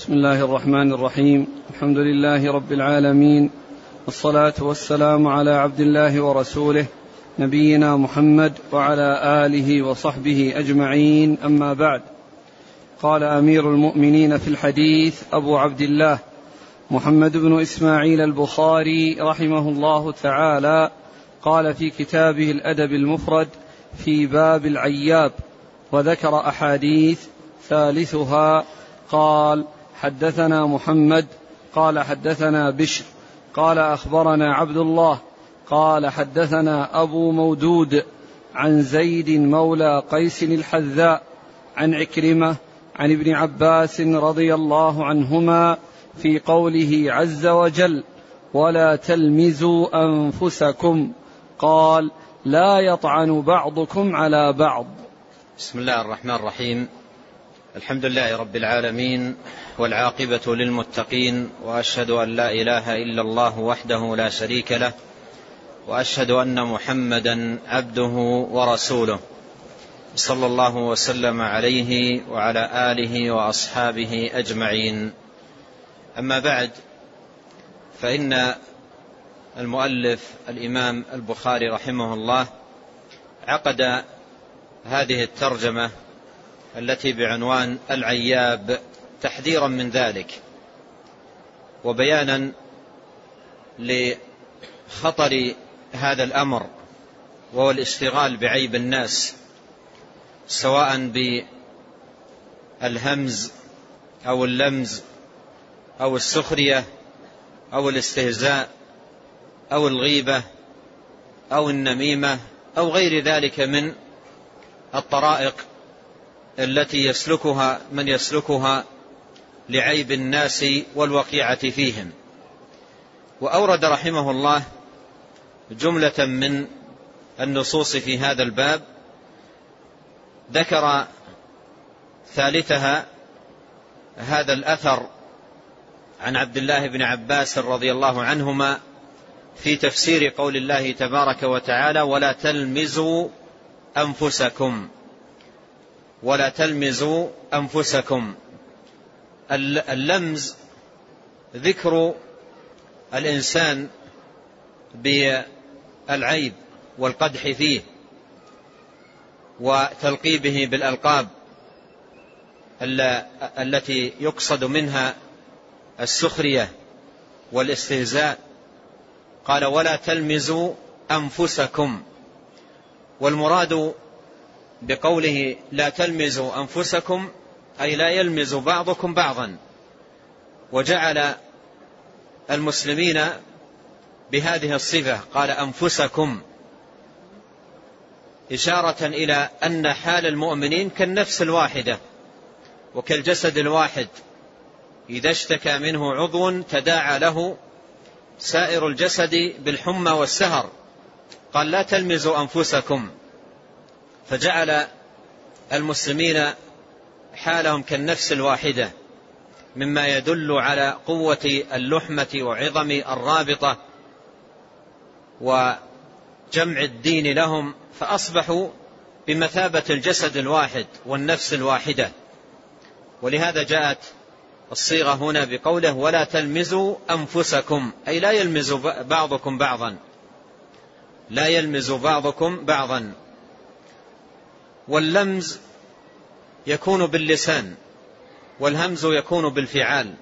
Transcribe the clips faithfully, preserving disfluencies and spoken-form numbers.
بسم الله الرحمن الرحيم. الحمد لله رب العالمين، والصلاة والسلام على عبد الله ورسوله نبينا محمد وعلى آله وصحبه أجمعين، أما بعد. قال أمير المؤمنين في الحديث أبو عبد الله محمد بن إسماعيل البخاري رحمه الله تعالى، قال في كتابه الأدب المفرد في باب العياب، وذكر أحاديث، ثالثها قال: حدثنا محمد قال حدثنا بشر قال أخبرنا عبد الله قال حدثنا أبو مودود عن زيد مولى قيس الحذاء عن عكرمة عن ابن عباس رضي الله عنهما في قوله عز وجل: ولا تلمزوا أنفسكم، قال: لا يطعن بعضكم على بعض. بسم الله الرحمن الرحيم. الحمد لله رب العالمين، والعاقبة للمتقين، وأشهد أن لا إله إلا الله وحده لا شريك له، وأشهد أن محمدا عبده ورسوله، صلى الله وسلم عليه وعلى آله وأصحابه أجمعين. أما بعد، فإن المؤلف الإمام البخاري رحمه الله عقد هذه الترجمة التي بعنوان العياب تحذيرا من ذلك، وبيانا لخطر هذا الأمر، وهو الاشتغال بعيب الناس، سواء بالهمز أو اللمز أو السخرية أو الاستهزاء أو الغيبة أو النميمة أو غير ذلك من الطرائق التي يسلكها من يسلكها لعيب الناس والوقيعة فيهم. وأورد رحمه الله جملة من النصوص في هذا الباب، ذكر ثالثها هذا الأثر عن عبد الله بن عباس رضي الله عنهما في تفسير قول الله تبارك وتعالى: ولا تلمزوا أنفسكم، ولا تلمزوا أنفسكم. اللمز ذكر الإنسان بالعيب والقدح فيه، وتلقيبه بالألقاب التي يقصد منها السخرية والاستهزاء. قال: ولا تلمزوا أنفسكم، والمراد بقوله لا تلمزوا أنفسكم أي لا يلمز بعضكم بعضا، وجعل المسلمين بهذه الصفة، قال أنفسكم، إشارة إلى أن حال المؤمنين كالنفس الواحدة وكالجسد الواحد، إذا اشتكى منه عضو تداعى له سائر الجسد بالحمى والسهر. قال: لا تلمزوا أنفسكم، فجعل المسلمين حالهم كالنفس الواحدة، مما يدل على قوة اللحمة وعظم الرابطة وجمع الدين لهم، فأصبحوا بمثابة الجسد الواحد والنفس الواحدة. ولهذا جاءت الصيغة هنا بقوله: ولا تلمزوا أنفسكم، أي لا يلمز بعضكم بعضا، لا يلمز بعضكم بعضا. واللمز يكون باللسان، والهمز يكون بالفعال.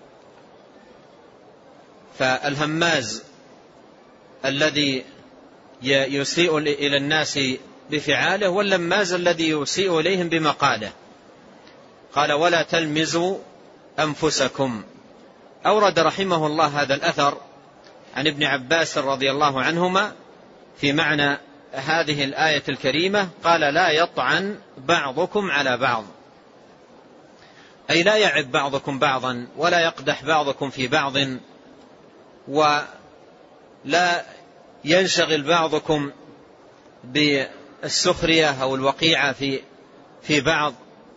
فالهماز الذي يسيء إلى الناس بفعاله، واللماز الذي يسيء إليهم بمقاله. قال: ولا تلمزوا أنفسكم. أورد رحمه الله هذا الأثر عن ابن عباس رضي الله عنهما في معنى هذه الآية الكريمة، قال: لا يطعن بعضكم على بعض، أي لا يعب بعضكم بعضا، ولا يقدح بعضكم في بعض، ولا ينشغل بعضكم بالسخرية أو الوقيعة في في بعض.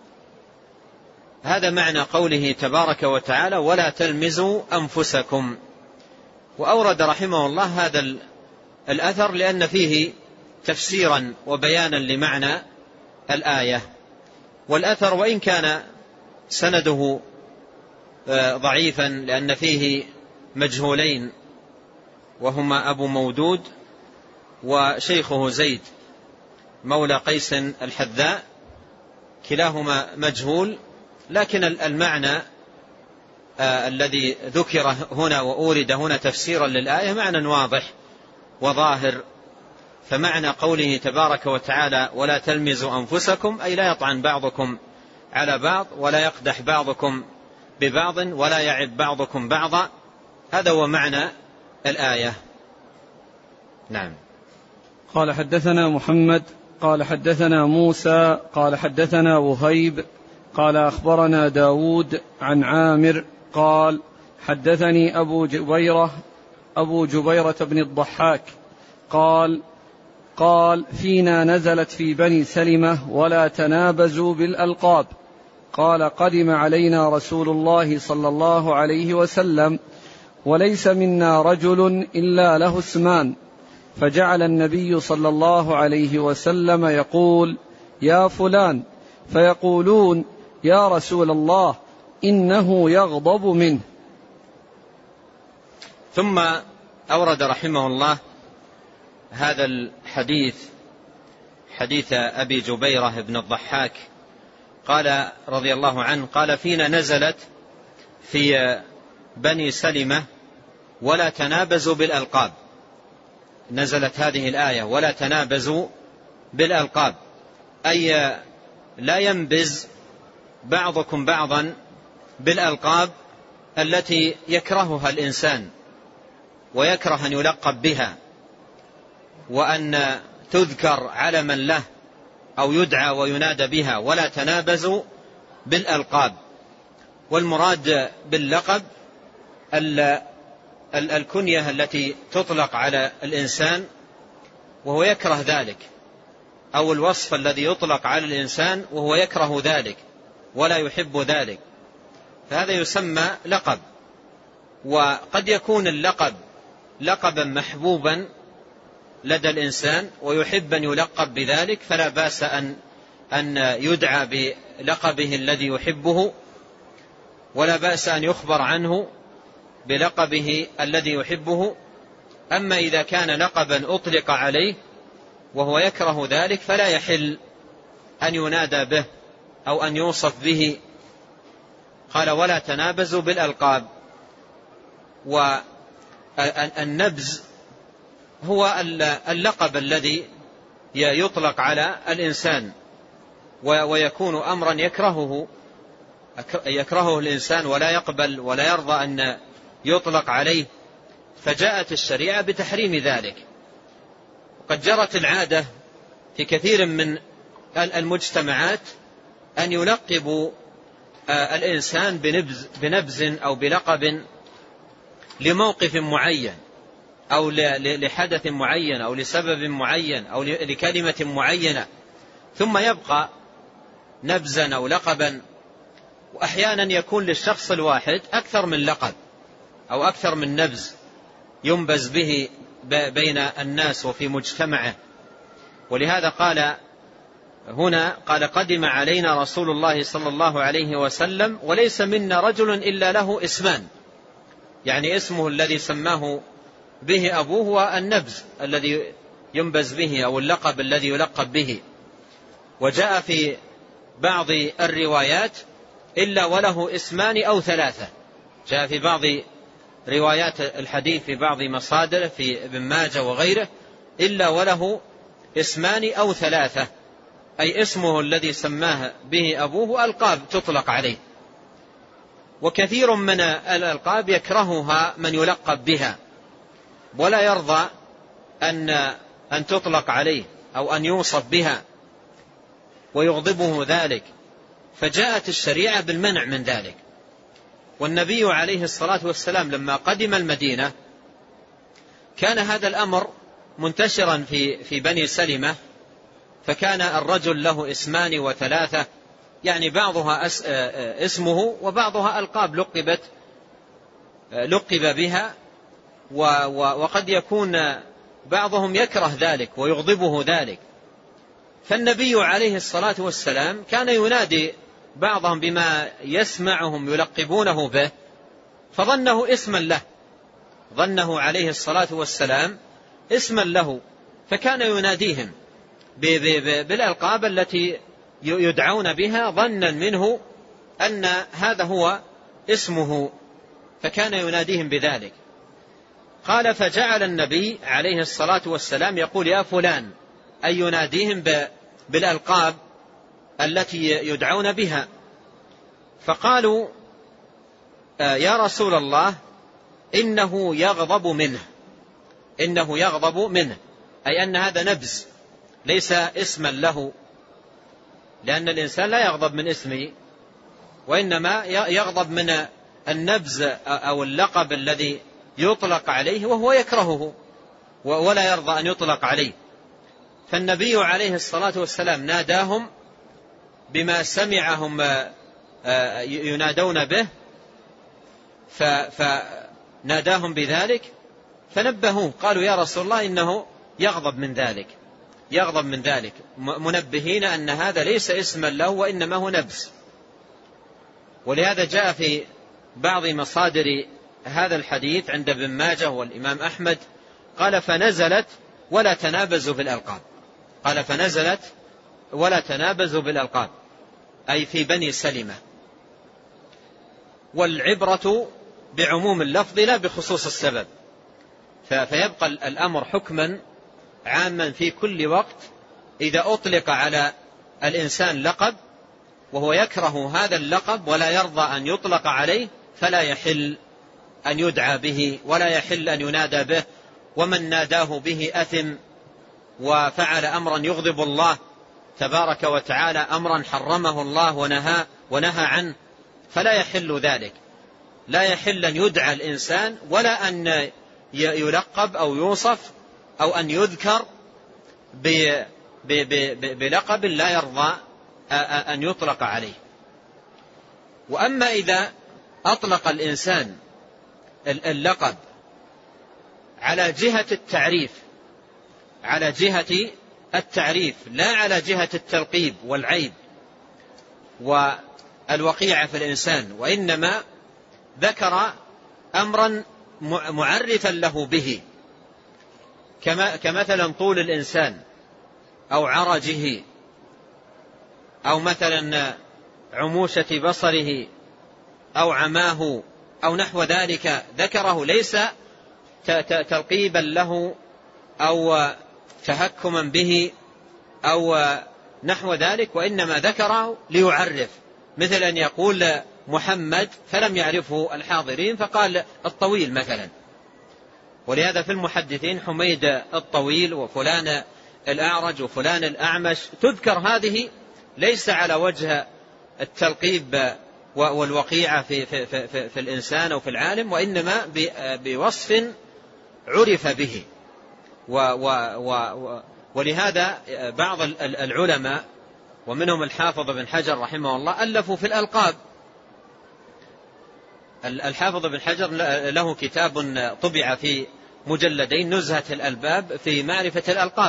هذا معنى قوله تبارك وتعالى: ولا تلمزوا أنفسكم. وأورد رحمه الله هذا الأثر لأن فيه تفسيرا وبيانا لمعنى الآية. والأثر وإن كان سنده ضعيفا لأن فيه مجهولين، وهما أبو مودود وشيخه زيد مولى قيس الحذاء، كلاهما مجهول، لكن المعنى آه الذي ذكر هنا وأورد هنا تفسيرا للآية معنى واضح وظاهر. فمعنى قوله تبارك وتعالى ولا تلمزوا أنفسكم، أي لا يطعن بعضكم على بعض، ولا يقدح بعضكم ببعض، ولا يعب بعضكم بعضا. هذا هو معنى الآية. نعم. قال حدثنا محمد قال حدثنا موسى قال حدثنا وهيب قال أخبرنا داود عن عامر قال حدثني أبو جبيرة أبو جبيرة بن الضحاك قال قال فينا نزلت في بني سلمة ولا تنابزوا بالألقاب. قال قدم علينا رسول الله صلى الله عليه وسلم وليس منا رجل إلا له اسمان، فجعل النبي صلى الله عليه وسلم يقول يا فلان، فيقولون يا رسول الله إنه يغضب منه. ثم أورد رحمه الله هذا الحديث، حديث أبي جبيرة بن الضحاك قال رضي الله عنه قال فينا نزلت في بني سلمة ولا تنابزوا بالألقاب. نزلت هذه الآية ولا تنابزوا بالألقاب، أي لا ينبز بعضكم بعضا بالألقاب التي يكرهها الإنسان ويكره أن يلقب بها، وأن تذكر علما له أو يدعى وينادى بها. ولا تنابزوا بالألقاب، والمراد باللقب الكنية التي تطلق على الإنسان وهو يكره ذلك، أو الوصف الذي يطلق على الإنسان وهو يكره ذلك ولا يحب ذلك، فهذا يسمى لقب. وقد يكون اللقب لقبا محبوبا لدى الإنسان ويحب أن يلقب بذلك، فلا بأس أن أن يدعى بلقبه الذي يحبه، ولا بأس أن يخبر عنه بلقبه الذي يحبه. أما إذا كان لقبا أطلق عليه وهو يكره ذلك فلا يحل أن ينادى به أو أن يوصف به. قال ولا تنابزوا بالألقاب. والنبز هو اللقب الذي يطلق على الإنسان ويكون أمرا يكرهه يكرهه الإنسان ولا يقبل ولا يرضى أن يطلق عليه، فجاءت الشريعة بتحريم ذلك. وقد جرت العادة في كثير من المجتمعات أن يلقبوا الإنسان بنبز, بنبز أو بلقب لموقف معين أو لحدث معين أو لسبب معين أو لكلمة معينة، ثم يبقى نبزا أو لقبا. وأحيانا يكون للشخص الواحد أكثر من لقب أو أكثر من نبز ينبز به بين الناس وفي مجتمعه. ولهذا قال هنا قال قدم علينا رسول الله صلى الله عليه وسلم وليس منا رجل إلا له اسمان، يعني اسمه الذي سماه به أبوه هو النبز الذي ينبز به أو اللقب الذي يلقب به. وجاء في بعض الروايات إلا وله اسمان أو ثلاثة، جاء في بعض روايات الحديث في بعض مصادر في ابن ماجه وغيره إلا وله اسمان أو ثلاثة، أي اسمه الذي سماه به أبوه ألقاب تطلق عليه. وكثير من الألقاب يكرهها من يلقب بها ولا يرضى أن أن تطلق عليه أو أن يوصف بها ويغضبه ذلك، فجاءت الشريعة بالمنع من ذلك. والنبي عليه الصلاة والسلام لما قدم المدينة كان هذا الأمر منتشرا في في بني سلمة، فكان الرجل له اسمان وثلاثة، يعني بعضها اسمه وبعضها ألقاب لقبت لقب بها، وقد يكون بعضهم يكره ذلك ويغضبه ذلك. فالنبي عليه الصلاة والسلام كان ينادي بعضهم بما يسمعهم يلقبونه به فظنه اسما له، ظنه عليه الصلاة والسلام اسما له، فكان يناديهم بالألقاب التي يدعون بها ظنا منه أن هذا هو اسمه، فكان يناديهم بذلك. قال فجعل النبي عليه الصلاة والسلام يقول يا فلان، أي يناديهم بالألقاب التي يدعون بها. فقالوا يا رسول الله إنه يغضب منه، إنه يغضب منه، أي أن هذا نبز ليس اسما له، لأن الإنسان لا يغضب من اسمه، وإنما يغضب من النبز أو اللقب الذي يطلق عليه وهو يكرهه ولا يرضى أن يطلق عليه. فالنبي عليه الصلاة والسلام ناداهم بما سمعهم ينادون به، فناداهم بذلك فنبهوه، قالوا يا رسول الله إنه يغضب من ذلك، يغضب من ذلك، منبهين أن هذا ليس اسما له وإنما هو نبز. ولهذا جاء في بعض مصادر هذا الحديث عند ابن ماجه والإمام أحمد قال فنزلت ولا تنابزوا بالألقاب، قال فنزلت ولا تنابزوا بالألقاب، أي في بني سلمة. والعبرة بعموم اللفظ لا بخصوص السبب، فيبقى الأمر حكما عاما في كل وقت. إذا أطلق على الإنسان لقب وهو يكره هذا اللقب ولا يرضى أن يطلق عليه فلا يحل أن يدعى به ولا يحل أن ينادى به، ومن ناداه به أثم وفعل أمرا يغضب الله تبارك وتعالى، أمرا حرمه الله ونهى, ونهى عنه، فلا يحل ذلك. لا يحل أن يدعى الإنسان ولا أن يلقب أو يوصف أو أن يذكر بلقب لا يرضى أن يطلق عليه. وأما إذا أطلق الإنسان اللقب على جهة التعريف، على جهة التعريف لا على جهة التلقيب والعيب والوقيعة في الإنسان، وإنما ذكر أمرا معرفا له به، كمثلا طول الإنسان أو عرجه أو مثلا عموشة بصره أو عماه أو نحو ذلك، ذكره ليس تلقيبا له أو تهكما به أو نحو ذلك، وإنما ذكره ليعرف، مثل أن يقول محمد فلم يعرفه الحاضرين فقال الطويل مثلا. ولهذا في المحدثين حميد الطويل وفلان الأعرج وفلان الأعمش تذكر هذه ليس على وجه التلقيب والوقيعة في, في, في, في, في الإنسان أو في العالم، وإنما بوصف عرف به. و و و ولهذا بعض العلماء ومنهم الحافظ بن حجر رحمه الله ألفوا في الألقاب. الحافظ بن حجر له كتاب طبع في مجلدين، نزهة الألباب في معرفة الألقاب،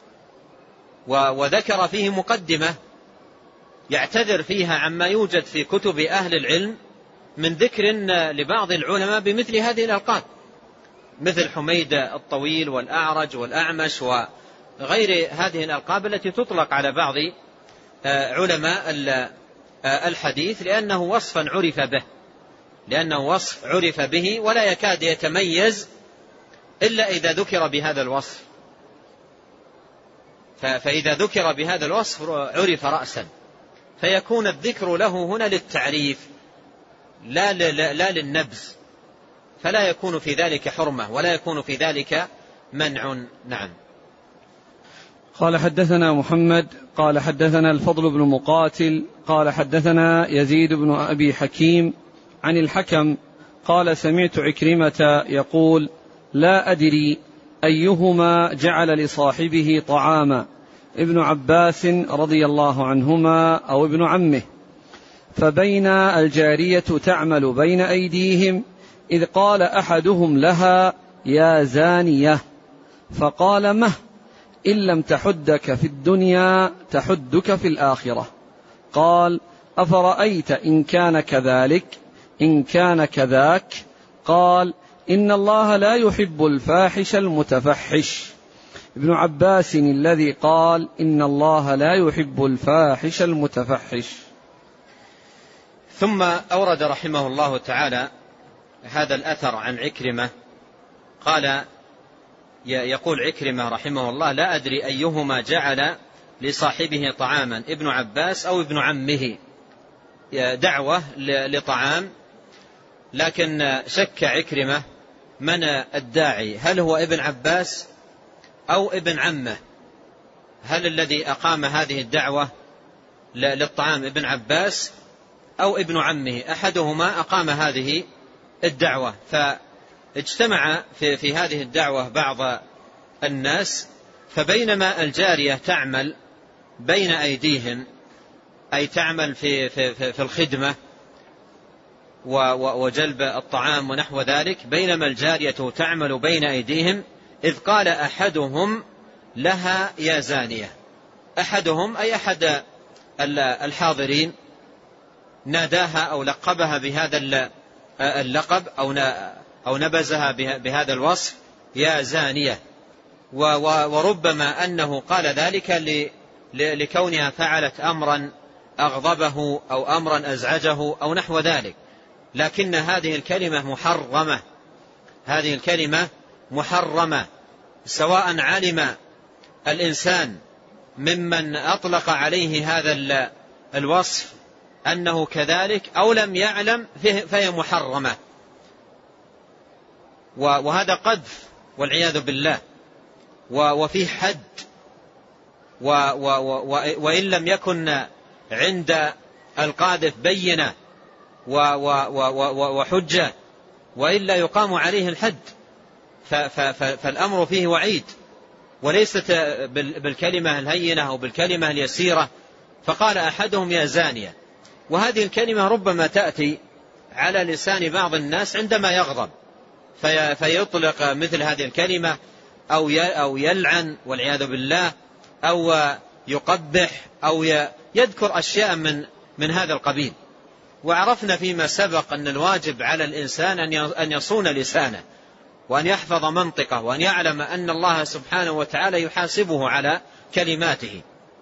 وذكر فيه مقدمة يعتذر فيها عما يوجد في كتب أهل العلم من ذكر لبعض العلماء بمثل هذه الألقاب، مثل حميد الطويل والأعرج والأعمش وغير هذه الألقاب التي تطلق على بعض علماء الحديث، لأنه وصفا عرف به، لأنه وصف عرف به ولا يكاد يتميز إلا إذا ذكر بهذا الوصف. فإذا ذكر بهذا الوصف عرف رأسا، فيكون الذكر له هنا للتعريف لا, لا, لا للنبز، فلا يكون في ذلك حرمة ولا يكون في ذلك منع. نعم. قال حدثنا محمد قال حدثنا الفضل بن مقاتل قال حدثنا يزيد بن أبي حكيم عن الحكم قال سمعت عكرمة يقول لا أدري أيهما جعل لصاحبه طعاما، ابن عباس رضي الله عنهما أو ابن عمه، فبين الجارية تعمل بين أيديهم إذ قال أحدهم لها يا زانية، فقال مه إن لم تحدك في الدنيا تحدك في الآخرة. قال أفرأيت إن كان كذلك، إن كان كذاك؟ قال: إن الله لا يحب الفاحش المتفحش. ابن عباس الذي قال: إن الله لا يحب الفاحش المتفحش. ثم أورد رحمه الله تعالى هذا الأثر عن عكرمة. قال يقول عكرمة رحمه الله: لا أدري أيهما جعل لصاحبه طعاما، ابن عباس أو ابن عمه، دعوة لطعام، لكن شك عكرمة من الداعي، هل هو ابن عباس أو ابن عمه؟ هل الذي أقام هذه الدعوة للطعام ابن عباس أو ابن عمه؟ أحدهما أقام هذه الدعوة. فاجتمع في, في هذه الدعوة بعض الناس، فبينما الجارية تعمل بين أيديهم، أي تعمل في, في, في, في الخدمة وجلب الطعام ونحو ذلك، بينما الجارية تعمل بين أيديهم، إذ قال أحدهم لها: يا زانية. أحدهم أي أحد الحاضرين ناداها أو لقبها بهذا اللقب أو نبزها بهذا الوصف: يا زانية. وربما أنه قال ذلك لكونها فعلت أمرا أغضبه أو أمرا أزعجه أو نحو ذلك، لكن هذه الكلمة محرمة، هذه الكلمة محرمة، سواء علم الإنسان ممن أطلق عليه هذا الوصف أنه كذلك أو لم يعلم، فهي محرمة، وهذا قذف والعياذ بالله، وفيه حد، وإن لم يكن عند القاذف بينة وحجة وإلا يقام عليه الحد. فالأمر فيه وعيد، وليست بالكلمة الهينة أو بالكلمة اليسيرة. فقال أحدهم: يا زانية. وهذه الكلمة ربما تأتي على لسان بعض الناس عندما يغضب، فيطلق مثل هذه الكلمة أو يلعن والعياذ بالله، أو يقبح، أو يذكر أشياء من من هذا القبيل. وعرفنا فيما سبق أن الواجب على الإنسان أن يصون لسانه، وأن يحفظ منطقه، وأن يعلم أن الله سبحانه وتعالى يحاسبه على كلماته.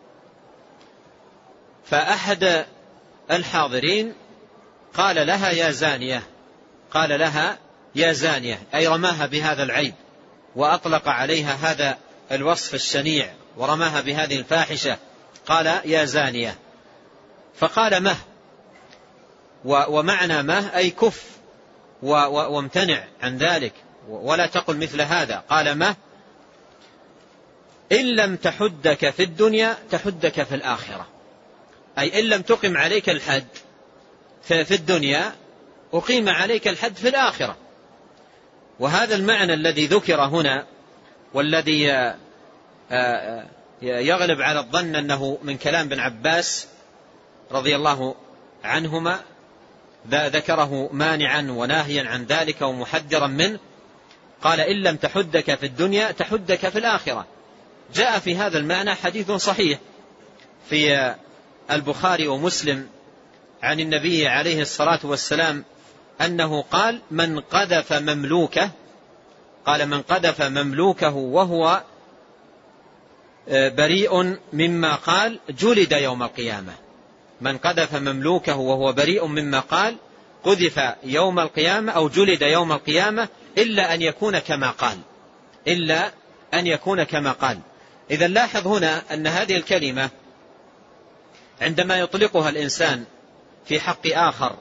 فأحد الحاضرين قال لها: يا زانية. قال لها: يا زانية، أي رماها بهذا العيب، وأطلق عليها هذا الوصف الشنيع، ورماها بهذه الفاحشة. قال: يا زانية. فقال: مه. ومعنى مه أي كف وامتنع عن ذلك، ولا تقل مثل هذا. قال: مه، إن لم تحدك في الدنيا تحدك في الآخرة، أي إن لم تقم عليك الحد في الدنيا أقيم عليك الحد في الآخرة. وهذا المعنى الذي ذكر هنا، والذي يغلب على الظن أنه من كلام ابن عباس رضي الله عنهما، ذكره مانعا وناهيا عن ذلك ومحذرا منه. قال: إن لم تحدك في الدنيا تحدك في الآخرة. جاء في هذا المعنى حديث صحيح في البخاري ومسلم عن النبي عليه الصلاة والسلام أنه قال: من قذف مملوكه قال من قذف مملوكه وهو بريء مما قال جلد يوم القيامة. من قذف مملوكه وهو بريء مما قال قذف يوم القيامة أو جلد يوم القيامة، إلا أن يكون كما قال، إلا أن يكون كما قال. إذا لاحظ هنا أن هذه الكلمة عندما يطلقها الإنسان في حق آخر،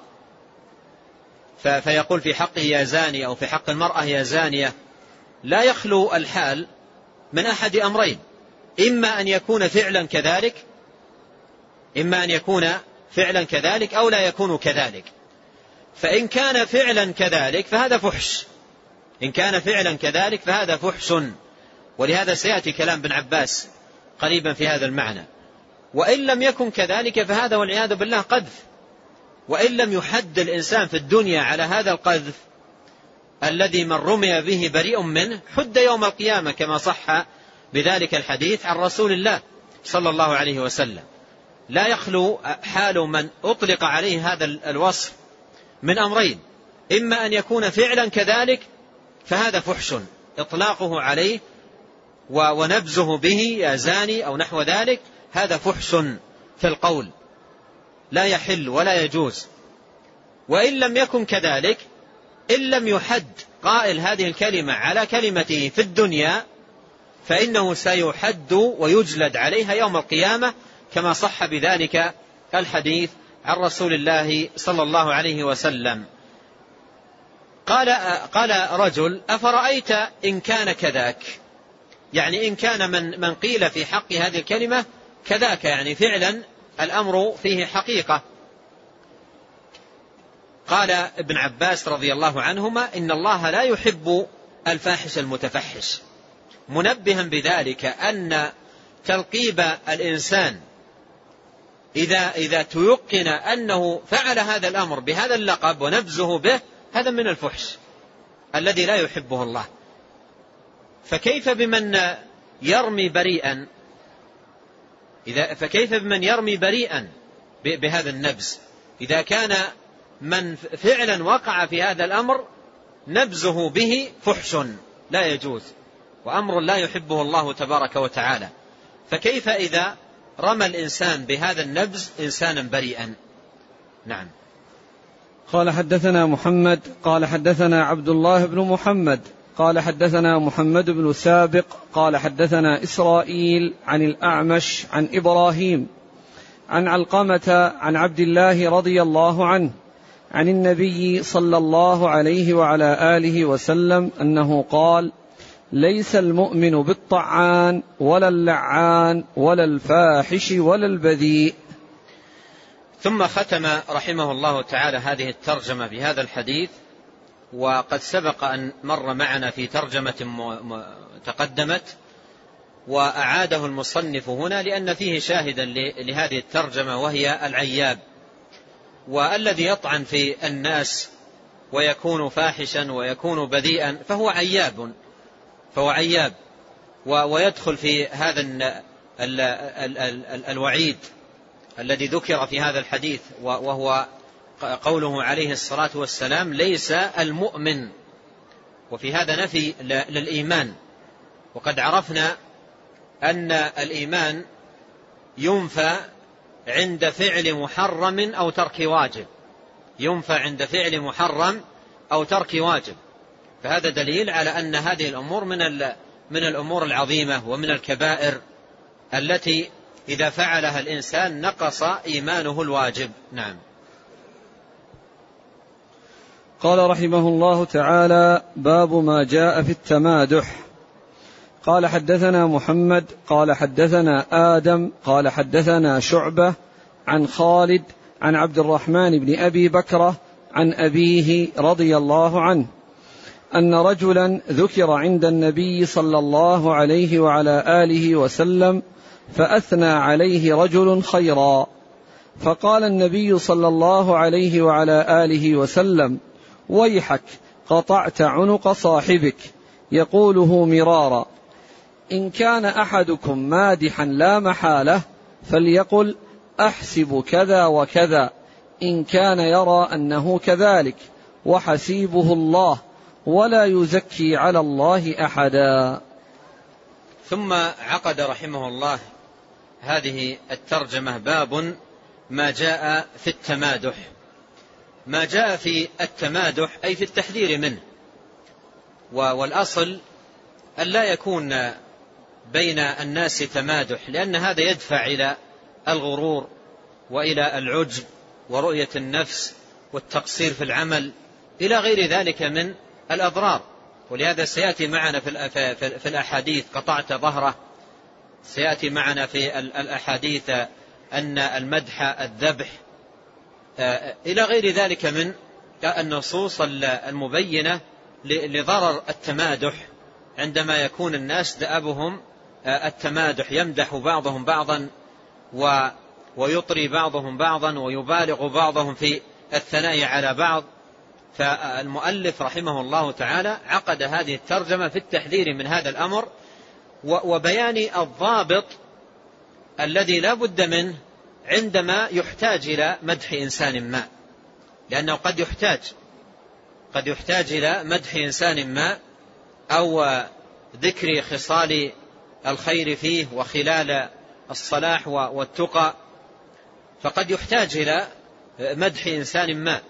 فيقول في حقه يا زاني أو في حق المرأة يا زانية، لا يخلو الحال من أحد أمرين: إما أن يكون فعلا كذلك إما أن يكون فعلا كذلك أو لا يكون كذلك. فإن كان فعلا كذلك فهذا فحش، إن كان فعلا كذلك فهذا فحش، ولهذا سيأتي كلام ابن عباس قريبا في هذا المعنى. وإن لم يكن كذلك فهذا والعياذ بالله قذف. وإن لم يحد الإنسان في الدنيا على هذا القذف الذي من رمي به بريء منه، حد يوم القيامة، كما صح بذلك الحديث عن رسول الله صلى الله عليه وسلم. لا يخلو حال من أطلق عليه هذا الوصف من أمرين: إما أن يكون فعلا كذلك فهذا فحش إطلاقه عليه ونبزه به يا زاني أو نحو ذلك، هذا فحش في القول لا يحل ولا يجوز. وإن لم يكن كذلك، إن لم يحد قائل هذه الكلمة على كلمته في الدنيا فإنه سيحد ويجلد عليها يوم القيامة، كما صح بذلك الحديث عن رسول الله صلى الله عليه وسلم. قال, قال رجل: أفرأيت إن كان كذاك؟ يعني إن كان من, من قيل في حق هذه الكلمة كذاك، يعني فعلا الأمر فيه حقيقة. قال ابن عباس رضي الله عنهما: إن الله لا يحب الفاحش المتفحش، منبها بذلك أن تلقيب الإنسان إذا, إذا تيقن أنه فعل هذا الأمر بهذا اللقب ونبزه به، هذا من الفحش الذي لا يحبه الله. فكيف بمن يرمي بريئا إذا فكيف بمن يرمي بريئا بهذا النبز؟ إذا كان من فعلا وقع في هذا الأمر نبزه به فحش لا يجوز وأمر لا يحبه الله تبارك وتعالى، فكيف إذا رمى الإنسان بهذا النبز إنسانا بريئا؟ نعم. قال: حدثنا محمد قال حدثنا عبد الله بن محمد قال حدثنا محمد بن سابق قال حدثنا إسرائيل عن الأعمش عن إبراهيم عن علقمة عن عبد الله رضي الله عنه عن النبي صلى الله عليه وعلى آله وسلم أنه قال: ليس المؤمن بالطعان ولا اللعان ولا الفاحش ولا البذيء. ثم ختم رحمه الله تعالى هذه الترجمة بهذا الحديث، وقد سبق أن مر معنا في ترجمة تقدمت، وأعاده المصنف هنا لأن فيه شاهدا لهذه الترجمة وهي العياب. والذي يطعن في الناس ويكون فاحشا ويكون بذيئا فهو عياب فهو عياب ويدخل في هذا ال ال ال ال الوعيد الذي ذكر في هذا الحديث، وهو قوله عليه الصلاة والسلام: ليس المؤمن، وفي هذا نفي للإيمان. وقد عرفنا أن الإيمان ينفى عند فعل محرم أو ترك واجب، ينفى عند فعل محرم أو ترك واجب، فهذا دليل على أن هذه الأمور من من الأمور العظيمة ومن الكبائر التي إذا فعلها الإنسان نقص إيمانه الواجب. نعم. قال رحمه الله تعالى: باب ما جاء في التمادح. قال: حدثنا محمد قال حدثنا آدم قال حدثنا شعبة عن خالد عن عبد الرحمن بن أبي بكرة عن أبيه رضي الله عنه أن رجلا ذكر عند النبي صلى الله عليه وعلى آله وسلم فأثنى عليه رجل خيرا، فقال النبي صلى الله عليه وعلى آله وسلم: ويحك، قطعت عنق صاحبك. يقوله مرارا: إن كان أحدكم مادحا لا محالة فليقل: أحسب كذا وكذا، إن كان يرى أنه كذلك، وحسيبه الله، ولا يزكي على الله أحدا. ثم عقد رحمه الله هذه الترجمة: باب ما جاء في التمادح. ما جاء في التمادح أي في التحذير منه، والأصل أن لا يكون بين الناس تمادح، لأن هذا يدفع إلى الغرور وإلى العجب ورؤية النفس والتقصير في العمل إلى غير ذلك من الأضرار. ولهذا سيأتي معنا في الأحاديث: قطعت ظهره، سيأتي معنا في الأحاديث أن المدح الذبح، إلى غير ذلك من النصوص المبينة لضرر التمادح، عندما يكون الناس دأبهم التمادح، يمدح بعضهم بعضا ويطري بعضهم بعضا ويبالغ بعضهم في الثناء على بعض. فالمؤلف رحمه الله تعالى عقد هذه الترجمة في التحذير من هذا الأمر وبيان الضابط الذي لا بد منه عندما يحتاج إلى مدح إنسان ما. لأنه قد يحتاج قد يحتاج إلى مدح إنسان ما أو ذكر خصال الخير فيه وخلال الصلاح والتقى، فقد يحتاج إلى مدح إنسان ما.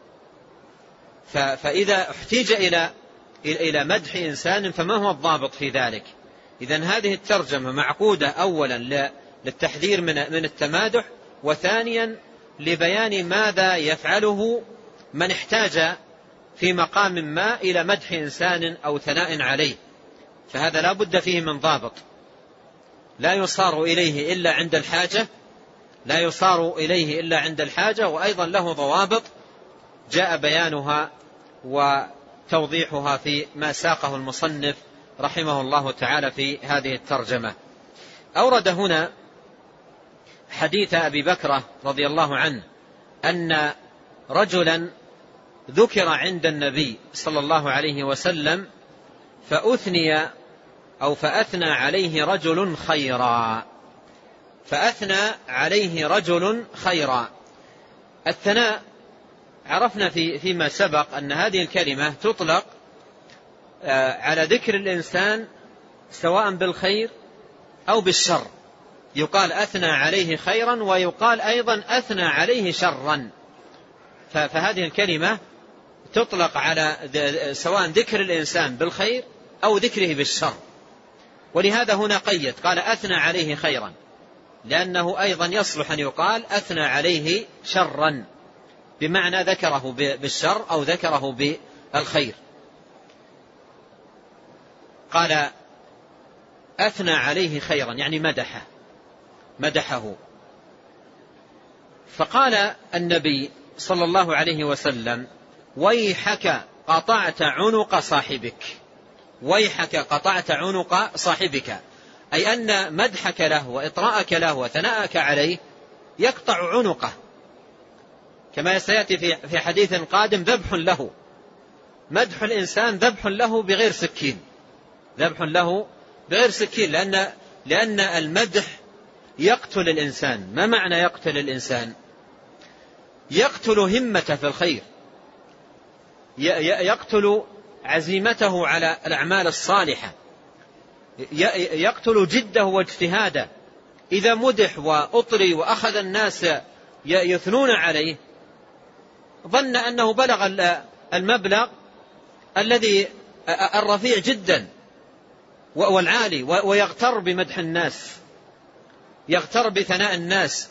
فإذا احتاج إلى إلى مدح إنسان فما هو الضابط في ذلك؟ إذن هذه الترجمة معقودة أولا للتحذير من من التمادح، وثانيا لبيان ماذا يفعله من احتاج في مقام ما إلى مدح إنسان أو ثناء عليه، فهذا لا بد فيه من ضابط، لا يصار إليه إلا عند الحاجة لا يصار إليه إلا عند الحاجة وأيضا له ضوابط جاء بيانها وتوضيحها في ما ساقه المصنف رحمه الله تعالى في هذه الترجمة. أورد هنا حديث أبي بكرة رضي الله عنه أن رجلا ذكر عند النبي صلى الله عليه وسلم فأثني أو فأثنى عليه رجل خيرا فأثنى عليه رجل خيرا. الثناء عرفنا في فيما سبق أن هذه الكلمة تطلق على ذكر الإنسان سواء بالخير أو بالشر، يقال أثنى عليه خيرا ويقال أيضا أثنى عليه شرا، فهذه الكلمة تطلق على سواء ذكر الإنسان بالخير أو ذكره بالشر. ولهذا هنا قيد قال أثنى عليه خيرا، لأنه أيضا يصلح أن يقال أثنى عليه شرا، بمعنى ذكره بالشر أو ذكره بالخير. قال أثنى عليه خيرا يعني مدحه مدحه فقال النبي صلى الله عليه وسلم ويحك قطعت عنق صاحبك. ويحك قطعت عنق صاحبك أي أن مدحك له وإطراءك له وثناءك عليه يقطع عنقه، كما سيأتي في حديث قادم ذبح له. مدح الإنسان ذبح له بغير سكين ذبح له بغير سكين لأن, لأن المدح يقتل الإنسان. ما معنى يقتل الإنسان؟ يقتل همته في الخير، يقتل عزيمته على الأعمال الصالحة، يقتل جده واجتهاده. إذا مدح وأطري وأخذ الناس يثنون عليه ظن أنه بلغ المبلغ الذي الرفيع جدا والعالي، ويغتر بمدح الناس، يغتر بثناء الناس،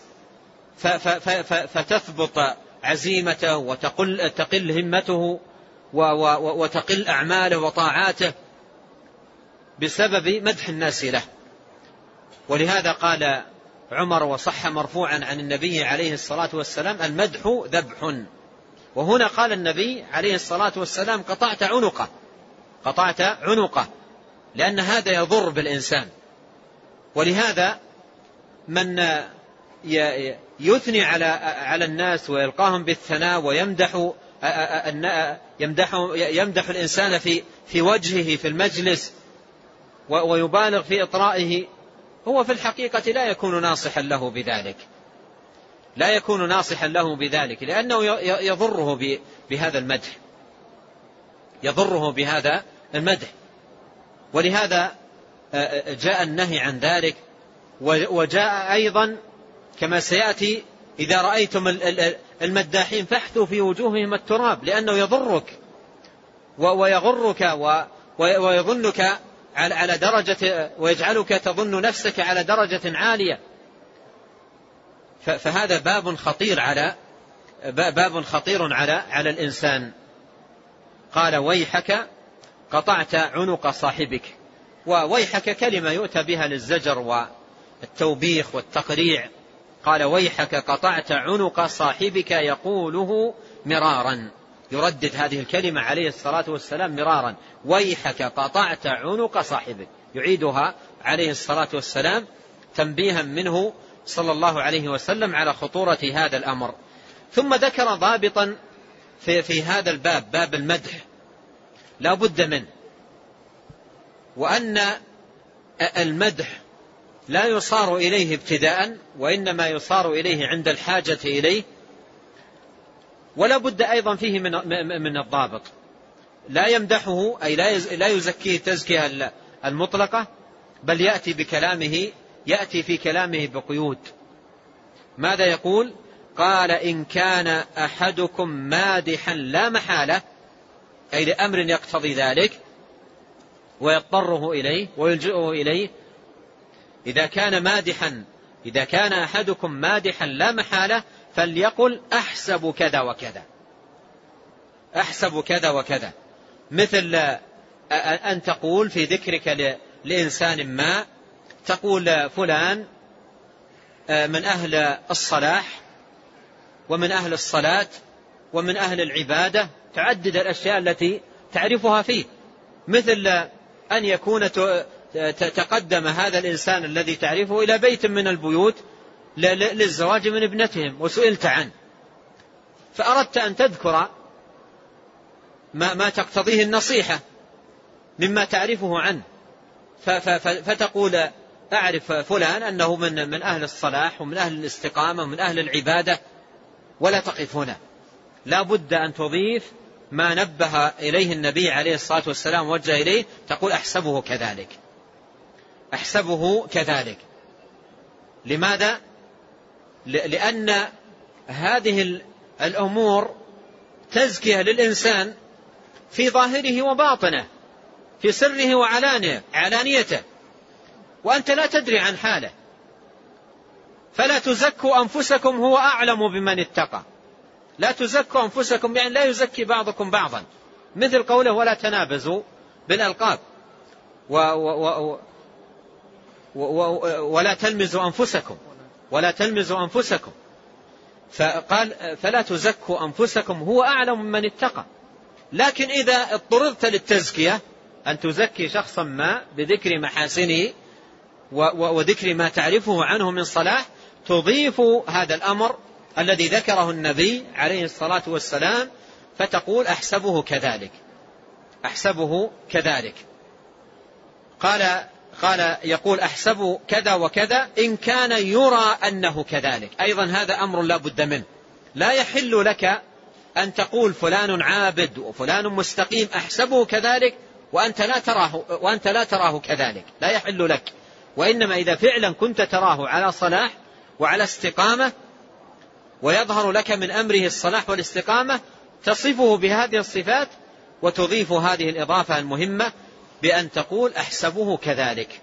فتثبط عزيمته وتقل تقل همته وتقل أعماله وطاعاته بسبب مدح الناس له. ولهذا قال عمر وصح مرفوعا عن النبي عليه الصلاة والسلام المدح ذبح. وهنا قال النبي عليه الصلاة والسلام قطعت عنقه قطعت عنقه لأن هذا يضر بالإنسان. ولهذا من يثني على على الناس ويلقاهم بالثناء ويمدح يمدح يمدح الإنسان في في وجهه في المجلس ويبالغ في إطرائه، هو في الحقيقة لا يكون ناصحا له بذلك لا يكون ناصحا له بذلك لأنه يضره بهذا المدح يضره بهذا المدح. ولهذا جاء النهي عن ذلك. وجاء أيضا كما سيأتي إذا رأيتم المداحين فاحثوا في وجوههم التراب لأنه يضرك ويغرك ويظنك على درجة ويجعلك تظن نفسك على درجة عالية. فهذا باب خطير على باب خطير على على الإنسان. قال ويحك قطعت عنق صاحبك. وويحك كلمة يؤتى بها للزجر والتوبيخ والتقريع. قال ويحك قطعت عنق صاحبك يقوله مرارا، يردد هذه الكلمة عليه الصلاة والسلام مرارا. ويحك قطعت عنق صاحبك، يعيدها عليه الصلاة والسلام تنبيها منه صلى الله عليه وسلم على خطورة هذا الأمر. ثم ذكر ضابطا في, في هذا الباب، باب المدح لا بد منه، وأن المدح لا يصار إليه ابتداء وإنما يصار إليه عند الحاجة إليه. ولا بد أيضا فيه من من الضابط، لا يمدحه أي لا يزكيه تزكية المطلقة، بل يأتي بكلامه يأتي في كلامه بقيود. ماذا يقول؟ قال إن كان أحدكم مادحا لا محالة، أي لأمر يقتضي ذلك ويضطره إليه ويلجئه إليه، إذا كان مادحا إذا كان أحدكم مادحا لا محالة فليقل أحسب كذا وكذا، أحسب كذا وكذا، مثل أن تقول في ذكرك لإنسان ما، تقول فلان من أهل الصلاح ومن أهل الصلاة ومن أهل العبادة، تعدد الأشياء التي تعرفها فيه، مثل أن يكون تقدم هذا الإنسان الذي تعرفه إلى بيت من البيوت للزواج من ابنتهم وسئلت عنه، فأردت أن تذكر ما, ما تقتضيه النصيحة مما تعرفه عنه، فتقول أعرف فلان أنه من, من أهل الصلاح ومن أهل الاستقامة ومن أهل العبادة، ولا تقف هنا، لا بد أن تضيف ما نبه إليه النبي عليه الصلاة والسلام وجه إليه، تقول أحسبه كذلك، أحسبه كذلك. لماذا؟ لأن هذه الأمور تزكية للإنسان في ظاهره وباطنه، في سره وعلانيته، وأنت لا تدري عن حاله، فلا تزكوا أنفسكم هو أعلم بمن اتقى. لا تزكوا أنفسكم يعني لا يزكي بعضكم بعضا، مثل قوله ولا تنابزوا بالألقاب و و و و ولا تلمزوا أنفسكم ولا تلمزوا أنفسكم، فقال فلا تزكوا أنفسكم هو أعلم بمن اتقى. لكن إذا اضطررت للتزكية أن تزكي شخصا ما بذكر محاسنه وذكر ما تعرفه عنه من صلاح، تضيف هذا الأمر الذي ذكره النبي عليه الصلاة والسلام، فتقول أحسبه كذلك، أحسبه كذلك. قال قال يقول أحسب كذا وكذا إن كان يرى أنه كذلك، أيضا هذا أمر لا بد منه. لا يحل لك أن تقول فلان عابد وفلان مستقيم أحسبه كذلك وأنت لا تراه وأنت لا تراه كذلك، لا يحل لك. وإنما إذا فعلا كنت تراه على صلاح وعلى استقامة ويظهر لك من أمره الصلاح والاستقامة، تصفه بهذه الصفات وتضيف هذه الإضافة المهمة بأن تقول أحسبه كذلك.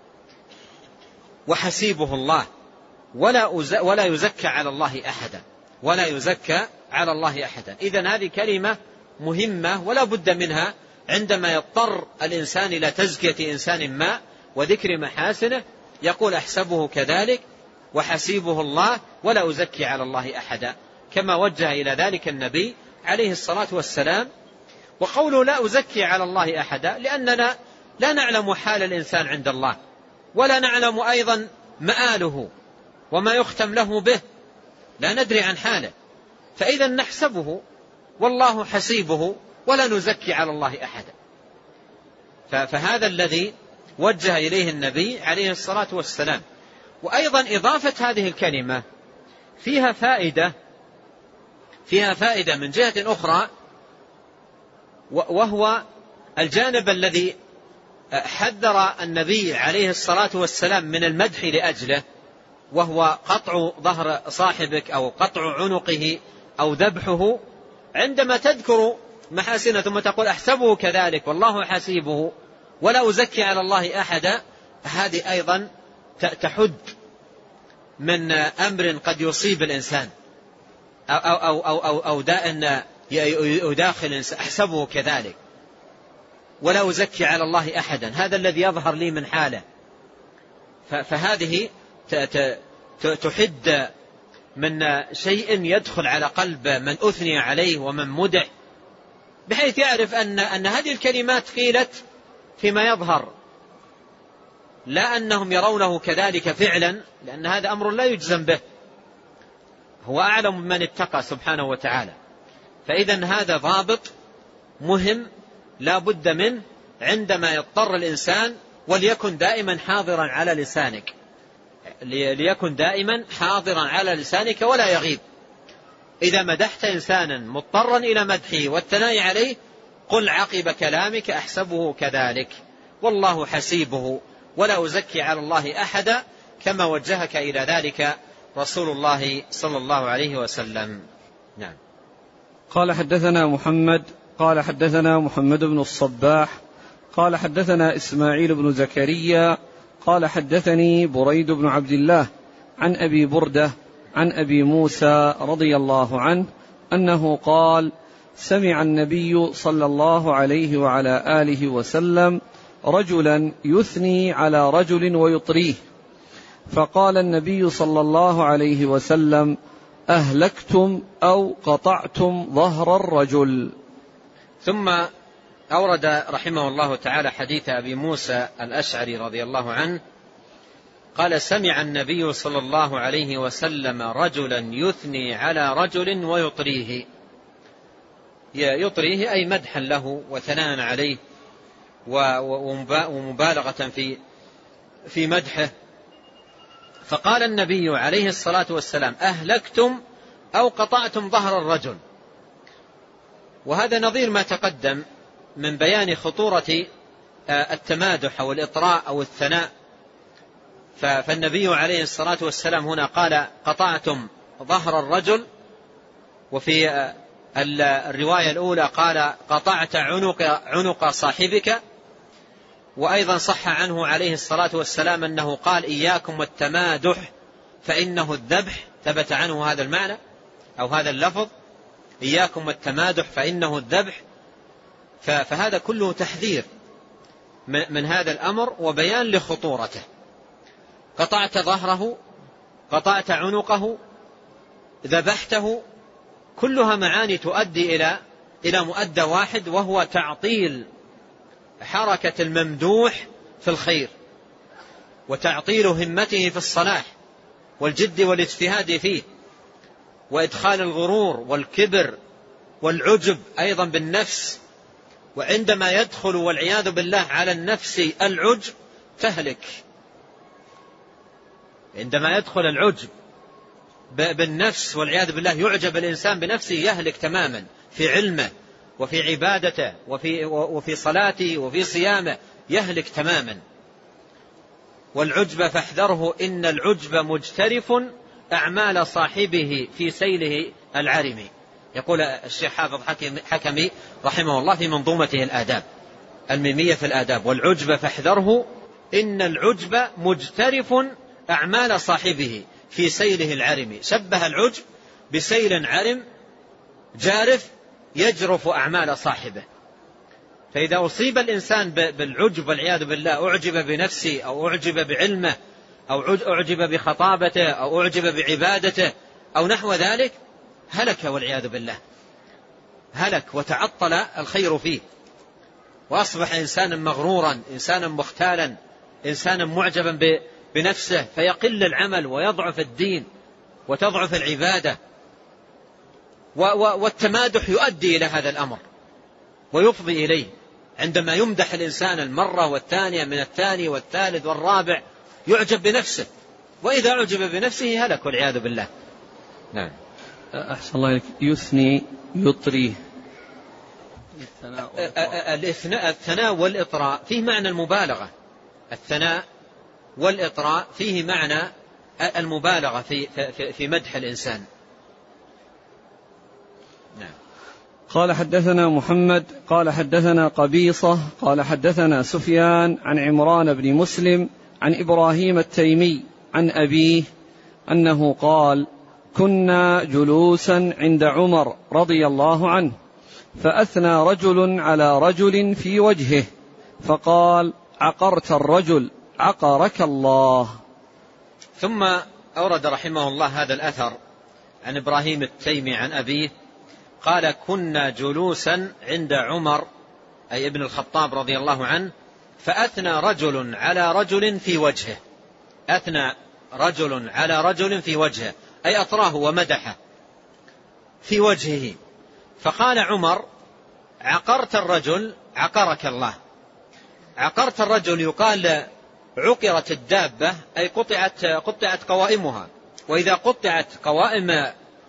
وحسيبه الله ولا ولا يزكى على الله أحدا، ولا يزكى على الله أحدا. إذن هذه كلمة مهمة ولا بد منها عندما يضطر الإنسان إلى تزكية إنسان ما وذكر محاسنه، يقول أحسبه كذلك وحسيبه الله ولا أزكي على الله أحدا، كما وجه إلى ذلك النبي عليه الصلاة والسلام. وقوله لا أزكي على الله أحدا لأننا لا نعلم حال الإنسان عند الله، ولا نعلم أيضا مآله وما يختم له به، لا ندري عن حاله، فإذا نحسبه والله حسيبه ولا نزكي على الله أحدا. فهذا الذي وجه إليه النبي عليه الصلاة والسلام. وأيضا إضافة هذه الكلمة فيها فائدة فيها فائدة من جهة أخرى، وهو الجانب الذي حذر النبي عليه الصلاة والسلام من المدح لأجله، وهو قطع ظهر صاحبك أو قطع عنقه أو ذبحه. عندما تذكر محاسنه ثم تقول أحسبه كذلك والله حسيبه ولا أزكي على الله أحدا، هذه أيضا تحد من أمر قد يصيب الإنسان أو, أو, أو, أو, أو دائن يداخل الإنسان. أحسبه كذلك ولا أزكي على الله أحدا، هذا الذي يظهر لي من حاله. فهذه تحد من شيء يدخل على قلب من أثني عليه ومن مدح، بحيث يعرف أن, أن هذه الكلمات قيلت فيما يظهر، لا أنهم يرونه كذلك فعلا، لأن هذا أمر لا يجزم به، هو أعلم من اتقى سبحانه وتعالى. فإذا هذا ضابط مهم لا بد منه عندما يضطر الإنسان، وليكن دائما حاضرا على لسانك، ليكن دائما حاضرا على لسانك ولا يغيب. إذا مدحت إنسانا مضطرا إلى مدحه والثناء عليه قل عقب كلامك أحسبه كذلك والله حسيبه ولا أزكي على الله أحدا كما وجهك إلى ذلك رسول الله صلى الله عليه وسلم. نعم. قال حدثنا محمد قال حدثنا محمد بن الصباح قال حدثنا إسماعيل بن زكريا قال حدثني بريد بن عبد الله عن أبي بردة عن أبي موسى رضي الله عنه أنه قال سمع النبي صلى الله عليه وعلى آله وسلم رجلا يثني على رجل ويطريه، فقال النبي صلى الله عليه وسلم أهلكتم أو قطعتم ظهر الرجل. ثم أورد رحمه الله تعالى حديث أبي موسى الأشعري رضي الله عنه قال سمع النبي صلى الله عليه وسلم رجلا يثني على رجل ويطريه، يطريه أي مدحا له وثناء عليه ومبالغة في في مدحه. فقال النبي عليه الصلاة والسلام أهلكتم أو قطعتم ظهر الرجل. وهذا نظير ما تقدم من بيان خطورة التمادح أو الإطراء أو الثناء. فالنبي عليه الصلاة والسلام هنا قال قطعتم ظهر الرجل، وفي الرواية الأولى قال قطعت عنق, عنق صاحبك. وأيضا صح عنه عليه الصلاة والسلام أنه قال إياكم والتمادح فإنه الذبح، ثبت عنه هذا المعنى أو هذا اللفظ إياكم والتمادح فإنه الذبح. فهذا كله تحذير من هذا الأمر وبيان لخطورته. قطعت ظهره، قطعت عنقه، ذبحته، كلها معاني تؤدي إلى إلى مؤدى واحد، وهو تعطيل حركة الممدوح في الخير وتعطيل همته في الصلاح والجد والاجتهاد فيه، وإدخال الغرور والكبر والعجب أيضا بالنفس. وعندما يدخل والعياذ بالله على النفس العجب تهلك. عندما يدخل العجب بالنفس والعياذ بالله يعجب الإنسان بنفسه يهلك تماما في علمه وفي عبادته وفي, وفي صلاته وفي صيامه، يهلك تماما. والعجب فاحذره إن العجب مجترف أعمال صاحبه في سيله العرمي، يقول الشيخ حافظ حكمي رحمه الله في منظومته الآداب الميمية في الآداب. والعجب فاحذره إن العجب مجترف أعمال صاحبه في سيله العرمي. شبه العجب بسيل عرم جارف يجرف أعمال صاحبه. فإذا أصيب الإنسان بالعجب والعياذ بالله، أعجب بنفسه أو أعجب بعلمه أو أعجب بخطابته أو أعجب بعبادته أو نحو ذلك، هلك والعياذ بالله، هلك وتعطل الخير فيه، وأصبح إنسانا مغرورا، إنسانا مختالا، إنسانا معجبا بنفسه، فيقل العمل ويضعف الدين وتضعف العبادة. والتمادح يؤدي إلى هذا الأمر ويفضي إليه. عندما يمدح الإنسان المرة والثانية من الثاني والثالث والرابع يعجب بنفسه، وإذا أعجب بنفسه هلك والعياذ بالله. نعم. أحسن الله إليك. يثني يطريه، الثناء والإطراء فيه معنى المبالغة. الثناء والإطراء فيه معنى المبالغة في, في, في مدح الإنسان. نعم. قال حدثنا محمد قال حدثنا قبيصة قال حدثنا سفيان عن عمران بن مسلم عن إبراهيم التيمي عن أبيه أنه قال كنا جلوسا عند عمر رضي الله عنه فأثنى رجل على رجل في وجهه فقال عقرت الرجل عقرك الله. ثم أورد رحمه الله هذا الأثر عن إبراهيم التيمي عن أبيه قال كنا جلوسا عند عمر أي ابن الخطاب رضي الله عنه فأثنى رجل على رجل في وجهه. أثنى رجل على رجل في وجهه أي أطراه ومدحه في وجهه. فقال عمر عقرت الرجل عقرك الله. عقرت الرجل يقال عقرت الدابة أي قطعت, قطعت قوائمها، وإذا قطعت قوائم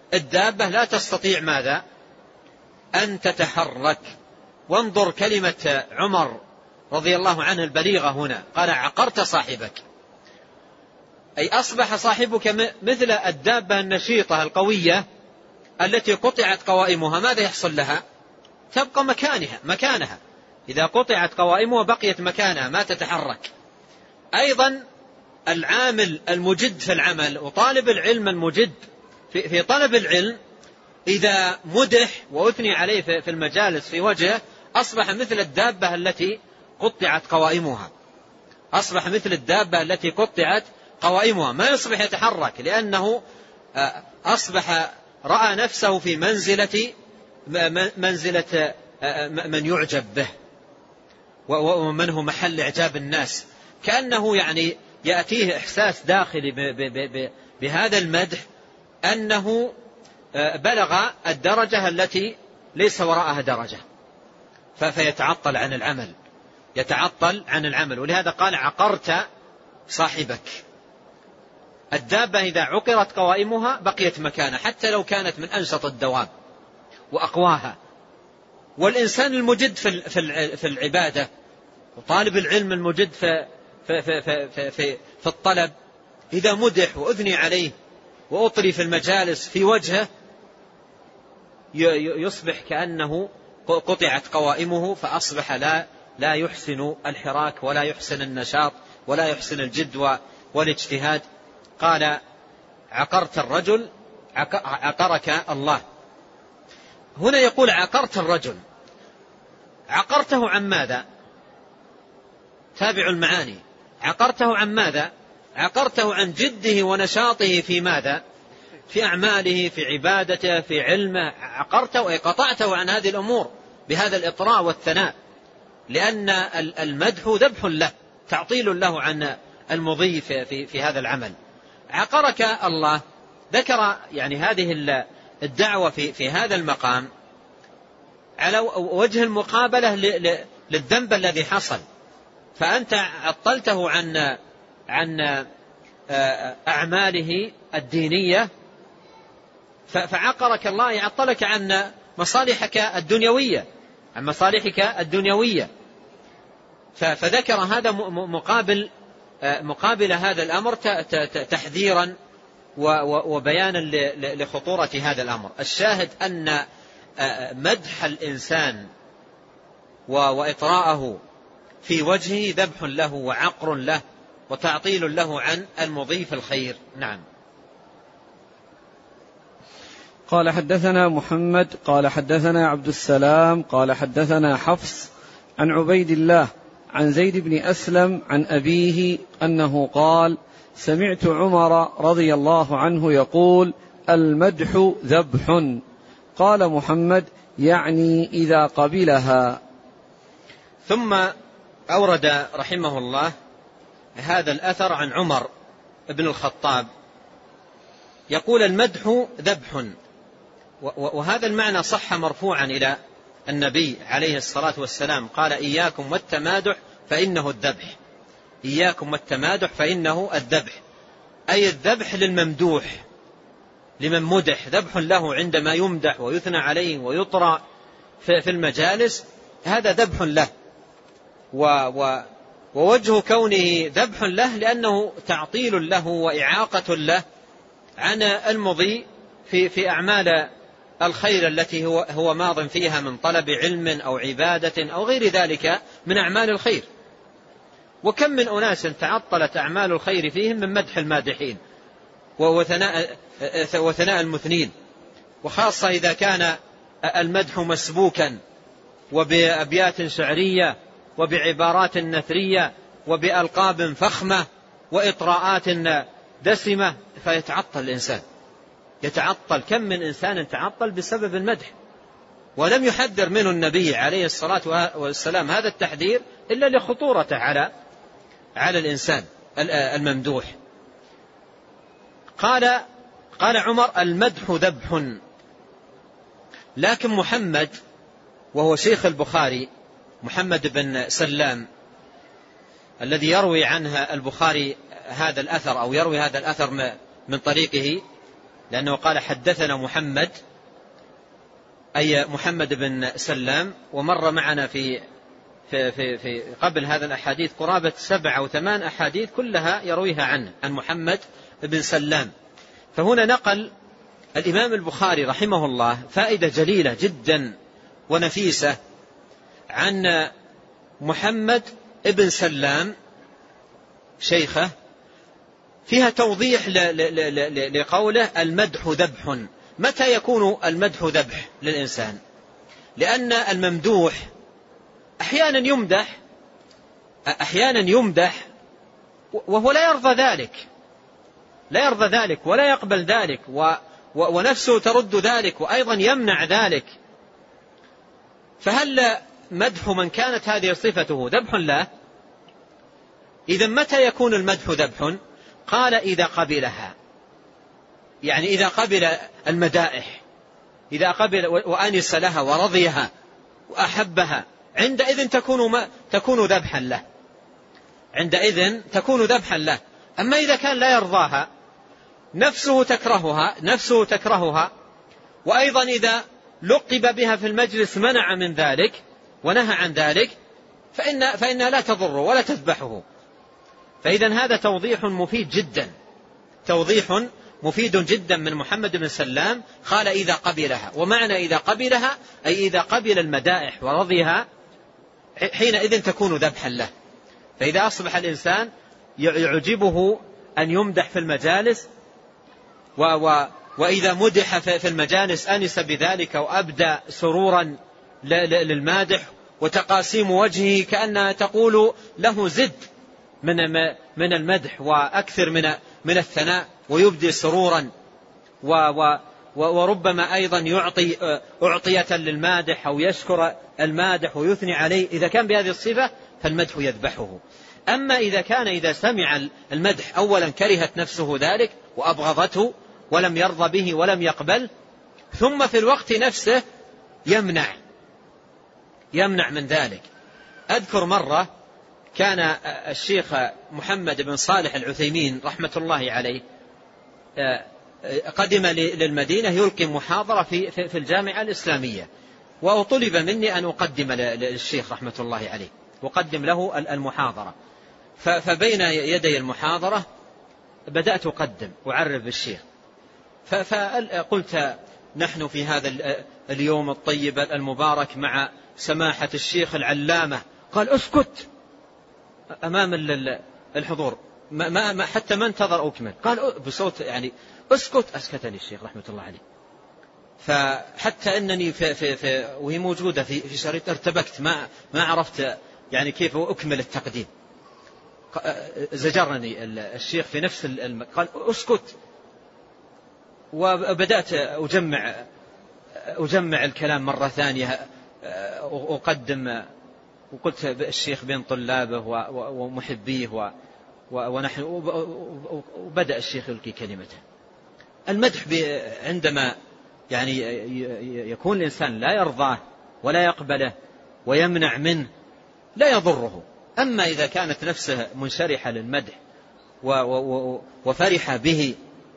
الدابة لا تستطيع ماذا؟ أن تتحرك. وانظر كلمة عمر رضي الله عنه البليغة هنا، قال عقرت صاحبك، أي أصبح صاحبك مثل الدابة النشيطة القوية التي قطعت قوائمها. ماذا يحصل لها؟ تبقى مكانها مكانها إذا قطعت قوائمها بقيت مكانها ما تتحرك. أيضا العامل المجد في العمل وطالب العلم المجد في طلب العلم إذا مدح وأثني عليه في المجالس في وجهه أصبح مثل الدابة التي قطعت قوائمها، أصبح مثل الدابة التي قطعت قوائمها، ما يصبح يتحرك، لأنه أصبح رأى نفسه في منزلة منزلة من يعجب به ومن هو محل إعجاب الناس، كأنه يعني يأتيه إحساس داخلي بهذا المدح أنه بلغ الدرجة التي ليس وراءها درجة، فيتعطل عن العمل يتعطل عن العمل. ولهذا قال عقرت صاحبك. الدابة إذا عقرت قوائمها بقيت مكانها حتى لو كانت من أنشط الدواب وأقواها. والإنسان المجد في العبادة وطالب العلم المجد في, في, في, في, في, في الطلب إذا مدح وأثني عليه وأطري في المجالس في وجهه يصبح كأنه قطعت قوائمه، فأصبح لا لا يحسن الحراك ولا يحسن النشاط ولا يحسن الجد والاجتهاد. قال عقرت الرجل عقرك الله. هنا يقول عقرت الرجل، عقرته عن ماذا؟ تابع المعاني. عقرته عن ماذا؟ عقرته عن جده ونشاطه في ماذا؟ في أعماله، في عبادته، في علمه. عقرته أي قطعته عن هذه الأمور بهذا الإطراء والثناء، لأن المدح ذبح له، تعطيل له عن المضي في, في, في هذا العمل. عقرك الله ذكر يعني هذه الدعوة في, في هذا المقام على وجه المقابلة للذنب الذي حصل، فأنت عطلته عن عن أعماله الدينية، فعقرك الله يعطلك عن مصالحك الدنيوية عن مصالحك الدنيوية. فذكر هذا مقابل مقابل هذا الأمر تحذيرا وبيانا لخطورة هذا الأمر. الشاهد أن مدح الإنسان وإطراءه في وجهه ذبح له وعقر له وتعطيل له عن المضي في الخير. نعم. قال حدثنا محمد قال حدثنا عبد السلام قال حدثنا حفص عن عبيد الله عن زيد بن أسلم عن أبيه أنه قال سمعت عمر رضي الله عنه يقول المدح ذبح. قال محمد يعني إذا قبلها. ثم أورد رحمه الله هذا الأثر عن عمر بن الخطاب يقول المدح ذبح، وهذا المعنى صح مرفوعا إلى النبي عليه الصلاة والسلام، قال إياكم والتمادح فإنه الذبح، إياكم والتمادح فإنه الذبح، أي الذبح للممدوح لمن مدح، ذبح له عندما يمدح ويثنى عليه ويطرى في المجالس، هذا ذبح له. ووجه كونه ذبح له لأنه تعطيل له وإعاقة له عن المضي في في أعمال الخير التي هو هو ماض فيها من طلب علم أو عبادة أو غير ذلك من أعمال الخير. وكم من أناس تعطلت أعمال الخير فيهم من مدح المادحين وثناء وثناء المثنين، وخاصة إذا كان المدح مسبوكا وبأبيات شعرية وبعبارات نثرية وبألقاب فخمة وإطراءات دسمة، فيتعطل الإنسان، يتعطل. كم من إنسان تعطل بسبب المدح، ولم يحذر منه النبي عليه الصلاة والسلام هذا التحذير إلا لخطورته على على الإنسان الممدوح. قال قال عمر المدح ذبح. لكن محمد وهو شيخ البخاري محمد بن سلام الذي يروي عنه البخاري هذا الأثر أو يروي هذا الأثر من طريقه، لأنه قال حدثنا محمد أي محمد بن سلام، ومر معنا في في في, في قبل هذا الأحاديث قرابة سبع أو ثمان أحاديث كلها يرويها عنه عن محمد بن سلام. فهنا نقل الإمام البخاري رحمه الله فائدة جليلة جدا ونفيسة عن محمد بن سلام شيخه، فيها توضيح لقوله المدح ذبح. متى يكون المدح ذبح للإنسان؟ لأن الممدوح أحيانا يمدح أحيانا يمدح وهو لا يرضى ذلك لا يرضى ذلك ولا يقبل ذلك، ونفسه ترد ذلك وأيضا يمنع ذلك. فهل مدح من كانت هذه صفته ذبح له؟ إذا متى يكون المدح ذبح؟ قال إذا قبلها، يعني إذا قبل المدائح، إذا قبل وأنس لها ورضيها وأحبها، عندئذ تكون ما تكون ذبحا له عندئذ تكون ذبحا له. أما إذا كان لا يرضاها، نفسه تكرهها نفسه تكرهها وأيضا إذا لقب بها في المجلس منع من ذلك ونهى عن ذلك، فإن فإنها لا تضره ولا تذبحه. فإذا هذا توضيح مفيد جدا توضيح مفيد جدا من محمد بن سلام. قال إذا قبلها، ومعنى إذا قبلها أي إذا قبل المدائح ورضيها، حينئذ تكون ذبحا له. فإذا أصبح الإنسان يعجبه أن يمدح في المجالس، و و وإذا مدح في المجالس أنس بذلك وأبدى سرورا للمادح، وتقاسيم وجهه كأنها تقول له زد من من المدح وأكثر من من الثناء، ويبدي سرورا، و و وربما أيضا يعطي أعطية للمادح أو يشكر المادح ويثني عليه. إذا كان بهذه الصفة فالمدح يذبحه. أما إذا كان إذا سمع المدح أولا كرهت نفسه ذلك وأبغضته ولم يرضى به ولم يقبل، ثم في الوقت نفسه يمنع يمنع من ذلك. أذكر مرة كان الشيخ محمد بن صالح العثيمين رحمة الله عليه قدم للمدينة يلقي محاضرة في في الجامعة الإسلامية، وطلب مني أن أقدم للشيخ رحمة الله عليه وقدم له المحاضرة. فبين يدي المحاضرة بدأت أقدم وأعرف بالشيخ، فقلت نحن في هذا اليوم الطيب المبارك مع سماحة الشيخ العلامة. قال اسكت أمام الحضور، ما ما حتى ما انتظر أكمل، قال بصوت يعني اسكت. أسكتني الشيخ رحمة الله عليه. فحتى أنني في في في وهي موجودة في في شريط ارتبكت، ما ما عرفت يعني كيف أكمل التقديم. زجرني الشيخ في نفس الم... قال اسكت. وبدأت أجمع أجمع الكلام مرة ثانية أقدم، وقلت الشيخ بين طلابه ومحبيه ونحن، وبدأ الشيخ يلقي كلمته. المدح عندما يعني يكون الإنسان لا يرضاه ولا يقبله ويمنع منه لا يضره. أما إذا كانت نفسه منشرحة للمدح وفرح به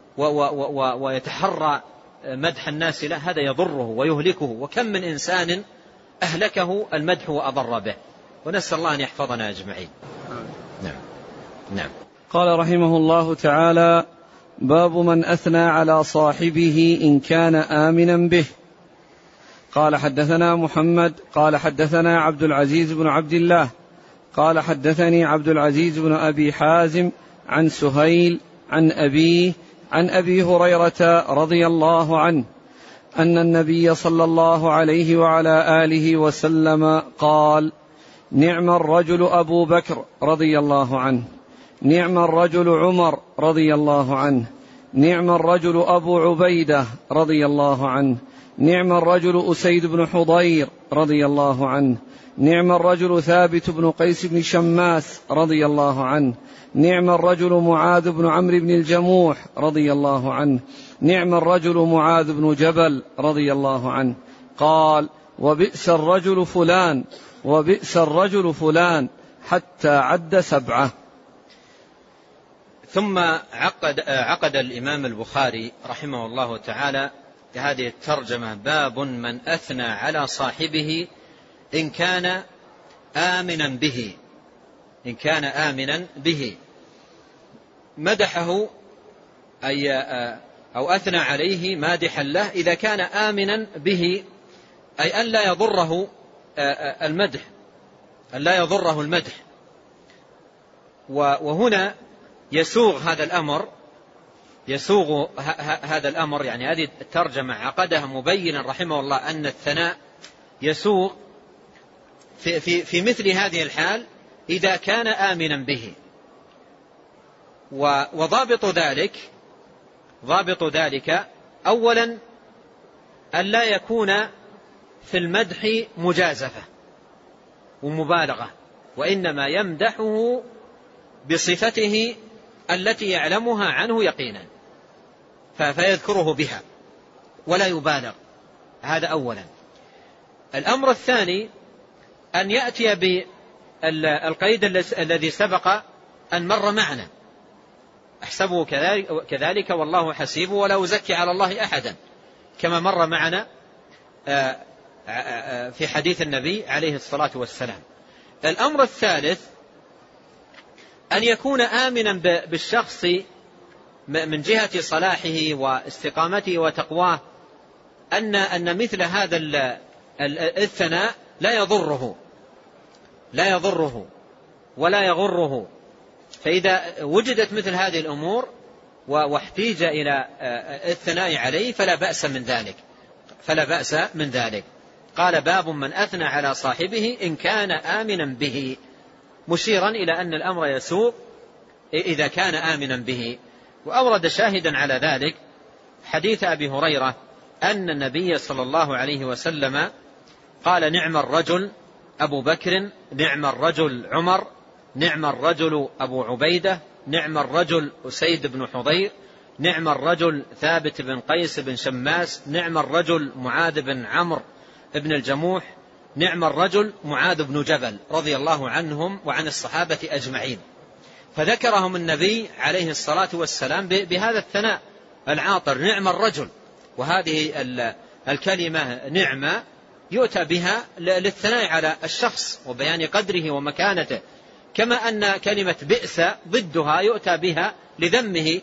ويتحرى مدح الناس له، هذا يضره ويهلكه. وكم من إنسان أهلكه المدح وأضر به، ونسأل الله أن يحفظنا أجمعين. نعم نعم. قال رحمه الله تعالى: باب من أثنى على صاحبه إن كان آمنا به. قال حدثنا محمد قال حدثنا عبد العزيز بن عبد الله قال حدثني عبد العزيز بن أبي حازم عن سهيل عن أبيه عن أبي هريرة رضي الله عنه أن النبي صلى الله عليه وعلى آله وسلم قال: نعم الرجل أبو بكر رضي الله عنه، نعم الرجل عمر رضي الله عنه، نعم الرجل أبو عبيدة رضي الله عنه، نعم الرجل أسيد بن حضير رضي الله عنه، نعم الرجل ثابت بن قيس بن شماس رضي الله عنه، نعم الرجل معاذ بن عمرو بن الجموح رضي الله عنه، نعم الرجل معاذ بن جبل رضي الله عنه. قال: وبئس الرجل فلان وبئس الرجل فلان، حتى عد سبعة. ثم عقد, عقد الإمام البخاري رحمه الله تعالى هذه الترجمة: باب من أثنى على صاحبه إن كان آمنا به. إن كان آمنا به، مدحه أي أو أثنى عليه مادحا له إذا كان آمنا به، أي أن لا يضره المدح، أن لا يضره المدح. وهنا يسوغ هذا الأمر، يسوغ هذا الأمر يعني هذه الترجمة عقدها مبينا رحمه الله أن الثناء يسوغ في, في, في مثل هذه الحال إذا كان آمنا به. وضابط ذلك ضابط ذلك أولا أن لا يكون في المدح مجازفة ومبالغة، وإنما يمدحه بصفته التي يعلمها عنه يقينا فيذكره بها ولا يبالغ. هذا أولا. الأمر الثاني أن يأتي بالقيد الذي سبق أن مر معنا: أحسبه كذلك والله حسيبه ولا أزكي على الله أحدا، كما مر معنا في حديث النبي عليه الصلاة والسلام. الأمر الثالث أن يكون آمنا بالشخص من جهة صلاحه واستقامته وتقواه، أن أن مثل هذا الثناء لا يضره لا يضره ولا يغره. فإذا وجدت مثل هذه الأمور واحتيج إلى الثناء عليه فلا بأس من ذلك فلا بأس من ذلك. قال: باب من أثنى على صاحبه إن كان آمنا به، مشيرا إلى أن الأمر يسوء إذا كان آمنا به. وأورد شاهدا على ذلك حديث أبي هريرة أن النبي صلى الله عليه وسلم قال: نعم الرجل أبو بكر، نعم الرجل عمر، نعم الرجل أبو عبيدة، نعم الرجل أسيد بن حضير، نعم الرجل ثابت بن قيس بن شماس، نعم الرجل معاذ بن عمرو بن الجموح، نعم الرجل معاذ بن جبل، رضي الله عنهم وعن الصحابة أجمعين. فذكرهم النبي عليه الصلاة والسلام بهذا الثناء العاطر: نعم الرجل. وهذه الكلمة نعمة يؤتى بها للثناء على الشخص وبيان قدره ومكانته، كما أن كلمة بئس ضدها يؤتى بها لذمه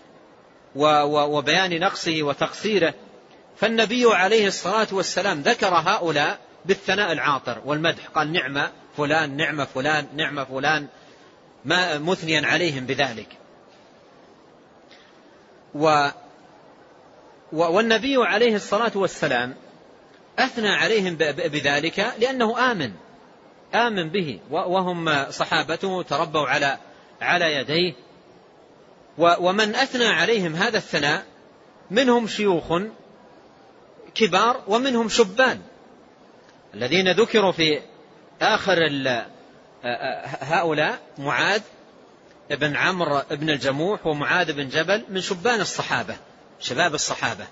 وبيان نقصه وتقصيره. فالنبي عليه الصلاة والسلام ذكر هؤلاء بالثناء العاطر والمدح، قال: نعم فلان، نعم فلان، نعم فلان، ما مثنيا عليهم بذلك. و والنبي عليه الصلاة والسلام أثنى عليهم بذلك لأنه آمن آمن به، وهم صحابته تربوا على على يديه. ومن أثنى عليهم هذا الثناء منهم شيوخ كبار ومنهم شبان، الذين ذكروا في آخر هؤلاء معاذ بن عمرو بن الجموح ومعاذ بن جبل من شبان الصحابة، شباب الصحابة،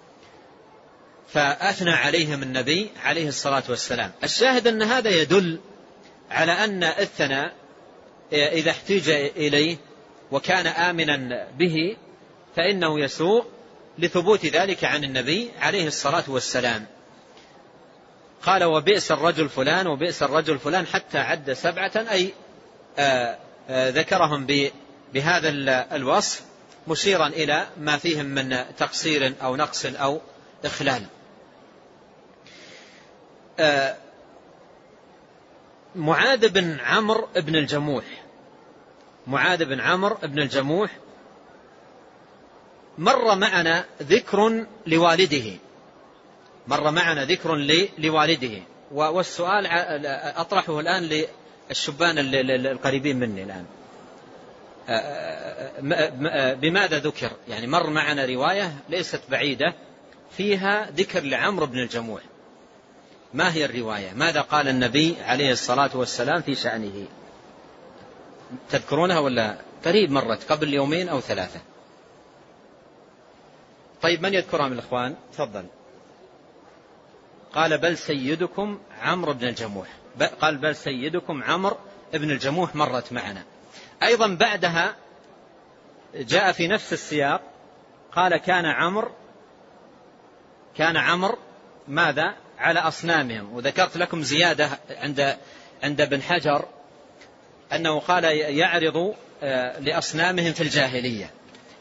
فأثنى عليهم النبي عليه الصلاة والسلام. الشاهد أن هذا يدل على أن الثناء إذا احتيج إليه وكان آمنا به فإنه يسوء لثبوت ذلك عن النبي عليه الصلاة والسلام. قال: وبئس الرجل فلان وبئس الرجل فلان، حتى عد سبعة، أي آآ آآ ذكرهم بهذا الوصف مشيرا إلى ما فيهم من تقصير أو نقص أو إخلال. معاذ بن عمرو بن الجموح معاذ بن عمرو بن الجموح مر معنا ذكر لوالده مر معنا ذكر لوالده والسؤال أطرحه الآن للشبان القريبين مني الآن: بماذا ذكر؟ يعني مر معنا رواية ليست بعيدة فيها ذكر لعمرو بن الجموح. ما هي الرواية؟ ماذا قال النبي عليه الصلاة والسلام في شأنه؟ تذكرونها ولا قريب مرت قبل يومين أو ثلاثة؟ طيب من يذكرها من الإخوان؟ تفضل. قال: بل سيدكم عمرو بن الجموح. قال: بل سيدكم عمرو بن الجموح مرت معنا. أيضا بعدها جاء في نفس السياق قال كان عمرو كان عمرو ماذا على أصنامهم. وذكرت لكم زيادة عند عند ابن حجر أنه قال يعرض لأصنامهم في الجاهلية.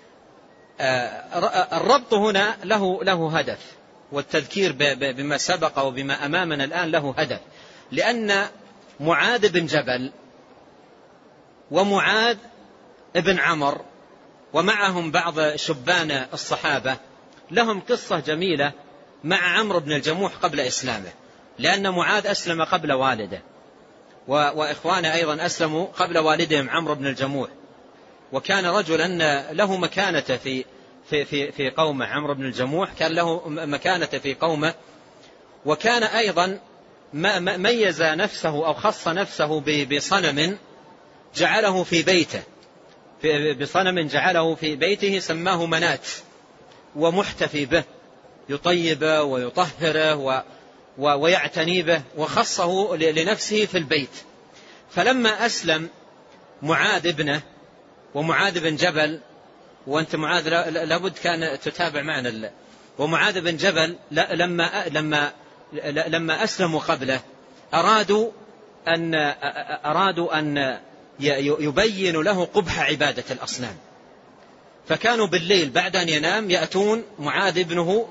الربط هنا له له هدف، والتذكير بما سبق وبما أمامنا الآن له هدف، لأن معاذ بن جبل ومعاذ ابن عمرو ومعهم بعض شبان الصحابة لهم قصة جميلة مع عمرو بن الجموح قبل إسلامه، لأن معاذ أسلم قبل والده، وإخوانه أيضا أسلموا قبل والدهم عمرو بن الجموح، وكان رجلا له مكانة في في في في قومه. عمرو بن الجموح كان له مكانة في قومه، وكان أيضا ميز نفسه أو خص نفسه بصنم جعله في بيته، بصنم جعله في بيته سماه منات، ومحتفي به يطيبه ويطهره ويعتني به، وخصه لنفسه في البيت. فلما أسلم معاذ ابنه ومعاذ بن جبل، وأنت معاذ لابد كان تتابع معنا، ومعاذ بن جبل لما لما لما أسلموا قبله أرادوا أن أرادوا أن يبين له قبح عبادة الأصنام، فكانوا بالليل بعد أن ينام يأتون معاذ ابنه.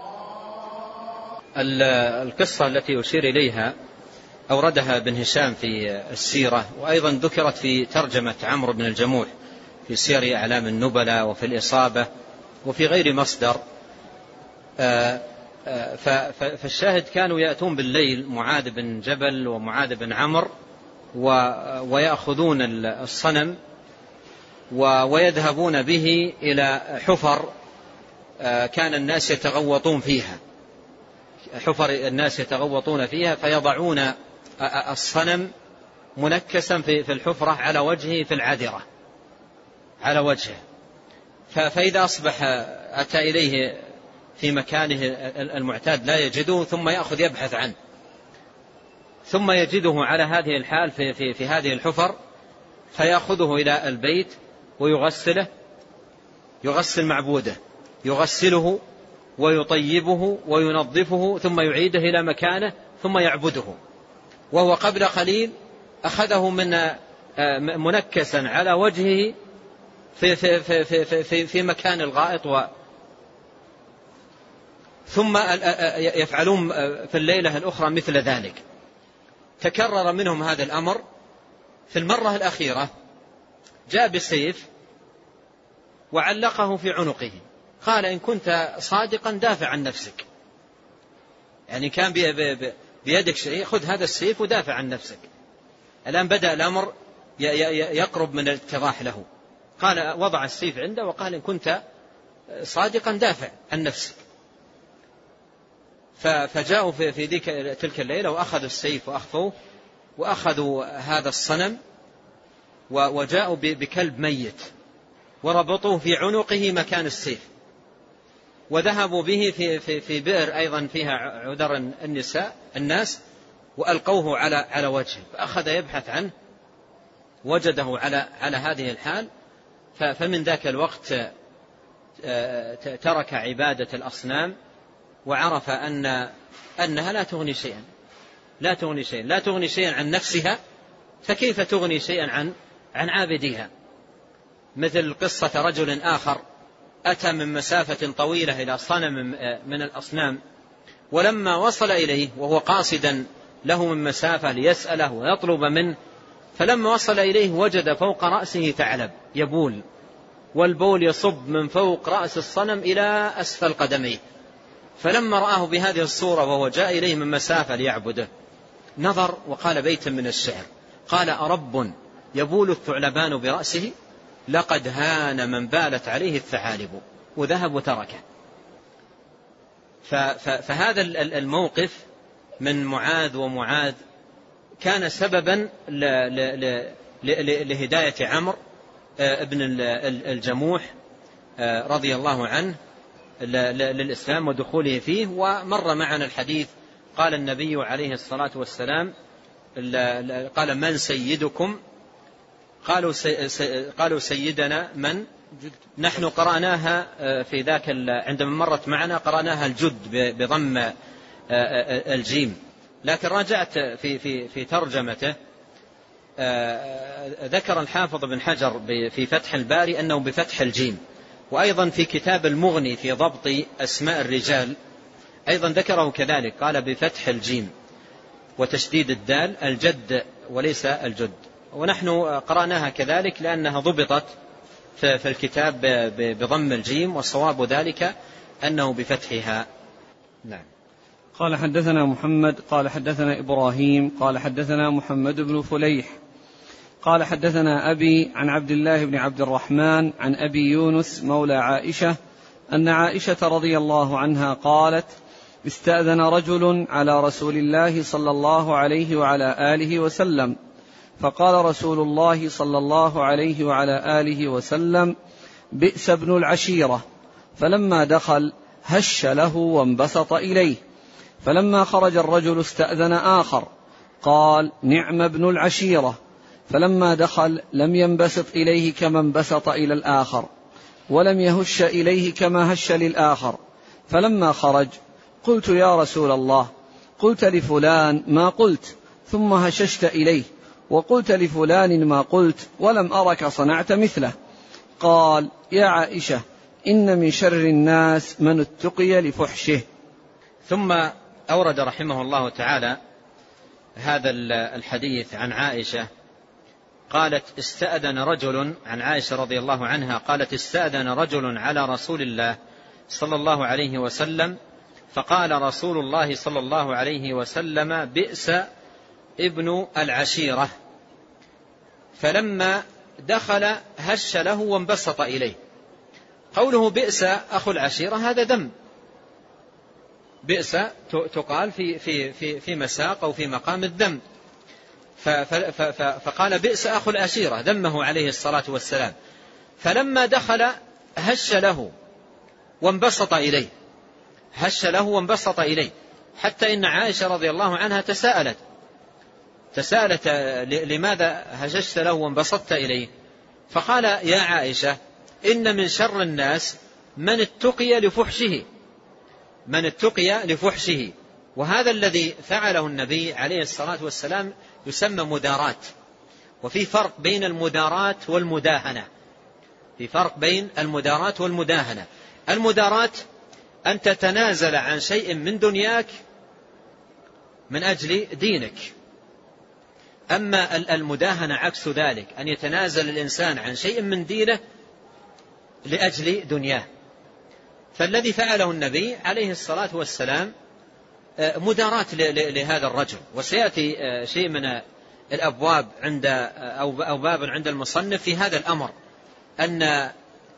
القصة التي يشير إليها أوردها ابن هشام في السيرة، وأيضا ذكرت في ترجمة عمرو بن الجموح في سير أعلام النبلاء وفي الإصابة وفي غير مصدر. فالشاهد كانوا يأتون بالليل معاذ بن جبل ومعاذ بن عمرو ويأخذون الصنم ويذهبون به إلى حفر كان الناس يتغوطون فيها، حفر الناس يتغوطون فيها، فيضعون الصنم منكسا في الحفرة على وجهه في العذرة على وجهه، فإذا أصبح أتى إليه في مكانه المعتاد لا يجده، ثم يأخذ يبحث عنه، ثم يجده على هذه الحال في, في, في هذه الحفر، فيأخذه إلى البيت ويغسله، يغسل معبوده، يغسله ويطيبه وينظفه، ثم يعيده إلى مكانه، ثم يعبده. وهو قبل قليل أخذه من منكسا على وجهه في, في, في, في, في, في مكان الغائط، و ثم يفعلون في الليلة الأخرى مثل ذلك. تكرر منهم هذا الأمر. في المرة الأخيرة جاء بسيف وعلقه في عنقه، قال إن كنت صادقا دافع عن نفسك، يعني كان بيدك شيء، خذ هذا السيف ودافع عن نفسك. الآن بدأ الأمر يقرب من الاتضاح له. قال وضع السيف عنده وقال إن كنت صادقا دافع عن نفسك. فجاءوا في ذيك تلك الليلة وأخذوا السيف وأخفوه، وأخذوا هذا الصنم وجاءوا بكلب ميت وربطوه في عنقه مكان السيف، وذهبوا به في, في, في بئر أيضا فيها عذر النساء الناس، وألقوه على على وجهه، فأخذ يبحث عنه وجده على على هذه الحال. فمن ذاك الوقت ترك عبادة الأصنام، وعرف أن أنها لا تغني شيئا لا تغني شيئا لا تغني شيئا عن نفسها، فكيف تغني شيئا عن عن عابديها. مثل قصة رجل آخر أتى من مسافة طويلة إلى صنم من الأصنام، ولما وصل إليه وهو قاصدا له من مسافة ليسأله ويطلب منه، فلما وصل إليه وجد فوق رأسه ثعلب يبول، والبول يصب من فوق رأس الصنم إلى أسفل قدميه. فلما رآه بهذه الصورة وهو جاء إليه من مسافة ليعبده، نظر وقال بيتا من الشعر، قال أرب يبول الثعلبان برأسه، لقد هان من بالت عليه الثعالب، وذهب وتركه. فهذا الموقف من معاذ ومعاذ كان سببا لهداية عمرو ابن الجموح رضي الله عنه للإسلام ودخوله فيه. ومر معنا الحديث، قال النبي عليه الصلاة والسلام، قال من سيدكم؟ قالوا قالوا سيدنا من؟ نحن قرأناها في ذاك عندما مرت معنا قرأناها الجد بضم الجيم، لكن راجعت في في في ترجمته ذكر الحافظ بن حجر في فتح الباري أنه بفتح الجيم، وأيضا في كتاب المغني في ضبط أسماء الرجال أيضا ذكره كذلك، قال بفتح الجيم وتشديد الدال الجد وليس الجد، ونحن قرأناها كذلك لأنها ضبطت في الكتاب بضم الجيم، والصواب ذلك أنه بفتحها. نعم. قال حدثنا محمد قال حدثنا إبراهيم قال حدثنا محمد بن فليح قال حدثنا أبي عن عبد الله بن عبد الرحمن عن أبي يونس مولى عائشة أن عائشة رضي الله عنها قالت: استأذن رجل على رسول الله صلى الله عليه وعلى آله وسلم، فقال رسول الله صلى الله عليه وعلى آله وسلم: بئس ابن العشيرة. فلما دخل هش له وانبسط إليه، فلما خرج الرجل استأذن آخر قال: نعم ابن العشيرة. فلما دخل لم ينبسط إليه كما انبسط إلى الآخر، ولم يهش إليه كما هش للآخر. فلما خرج قلت: يا رسول الله، قلت لفلان ما قلت ثم هششت إليه، وقلت لفلان ما قلت ولم أرك صنعت مثله. قال: يا عائشة، إن من شر الناس من اتقي لفحشه. ثم أورد رحمه الله تعالى هذا الحديث عن عائشة قالت: استأذن رجل، عن عائشة رضي الله عنها قالت: استأذن رجل على رسول الله صلى الله عليه وسلم، فقال رسول الله صلى الله عليه وسلم: بئس ابن العشيرة. فلما دخل هش له وانبسط إليه. قوله بئس أخو العشيرة هذا ذم، بئس تقال في في في في مساق أو في مقام الذم، فقال بئس أخو العشيرة، ذمه عليه الصلاة والسلام. فلما دخل هش له وانبسط إليه، هش له وانبسط إليه، حتى إن عائشة رضي الله عنها تساءلت تساءلت لماذا هششت له وانبسطت إليه؟ فقال: يا عائشة، إن من شر الناس من اتقي لفحشه، من اتقي لفحشه. وهذا الذي فعله النبي عليه الصلاة والسلام يسمى مداراة، وفي فرق بين المداراة والمداهنة، في فرق بين المداراة والمداهنة. المداراة أن تتنازل عن شيء من دنياك من أجل دينك، أما المداهنة عكس ذلك، أن يتنازل الإنسان عن شيء من دينه لأجل دنياه. فالذي فعله النبي عليه الصلاة والسلام مداراة لهذا الرجل، وسيأتي شيء من الأبواب عند أو باب عند المصنف في هذا الأمر، أن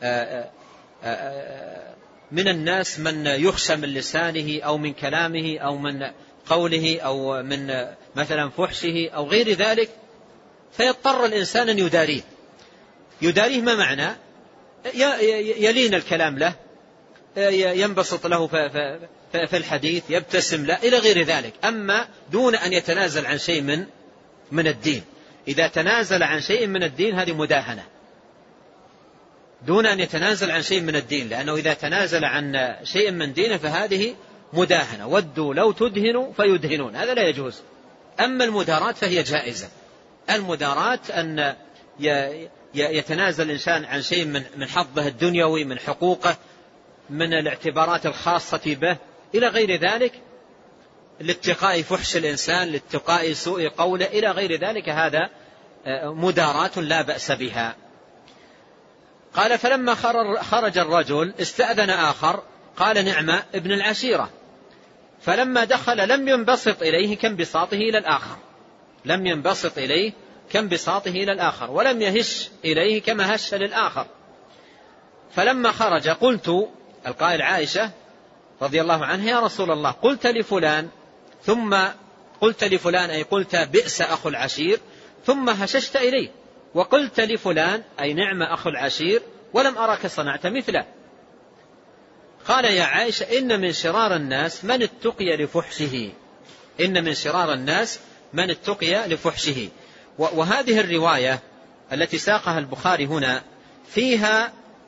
من الناس من يخشى من لسانه أو من كلامه أو من قوله أو من مثلا فحشه أو غير ذلك، فيضطر الإنسان أن يداريه. يداريه ما معنى؟ يلين الكلام له، ينبسط له في الحديث، يبتسم له إلى غير ذلك، أما دون أن يتنازل عن شيء من من الدين. إذا تنازل عن شيء من الدين هذه مداهنة، دون أن يتنازل عن شيء من الدين، لأنه إذا تنازل عن شيء من دينه فهذه مداهنة. ودوا لو تدهنوا فيدهنون، هذا لا يجوز. أما المداراة فهي جائزة. المداراة أن يتنازل الإنسان عن شيء من حظه الدنيوي، من حقوقه، من الاعتبارات الخاصة به إلى غير ذلك، لاتقاء فحش الإنسان، لاتقاء سوء قوله إلى غير ذلك، هذا مداراة لا بأس بها. قال: فلما خرج الرجل استأذن آخر قال: نعم ابن العشيرة. فلما دخل لم ينبسط إليه كانبساطه إلى الآخر، لم ينبسط إليه كانبساطه إلى الآخر، ولم يهش إليه كما هش للآخر. فلما خرج قلت، القائل عائشة رضي الله عنها: يا رسول الله، قلت لفلان، ثم قلت لفلان أي قلت بئس أخو العشير، ثم هششت إليه، وقلت لفلان أي نعم أخو العشير، ولم أرك صنعت مثله. قال: يا عائشة، إن من شرار الناس من اتقي لفحشه، إن من شرار الناس من اتقي لفحشه. وهذه الرواية التي ساقها البخاري هنا فيها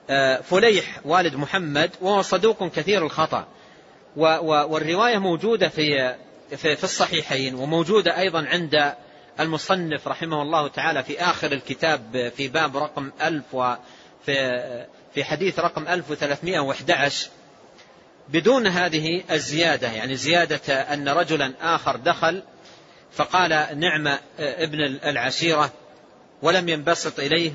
فليح والد محمد وهو صدوق كثير الخطأ، والرواية موجودة في في الصحيحين، وموجودة أيضا عند المصنف رحمه الله تعالى في آخر الكتاب في باب رقم ألف وفي في حديث رقم ألف وثلاثمائة وأحد عشر بدون هذه الزيادة، يعني زيادة أن رجلا آخر دخل فقال نعم ابن العشيرة ولم ينبسط إليه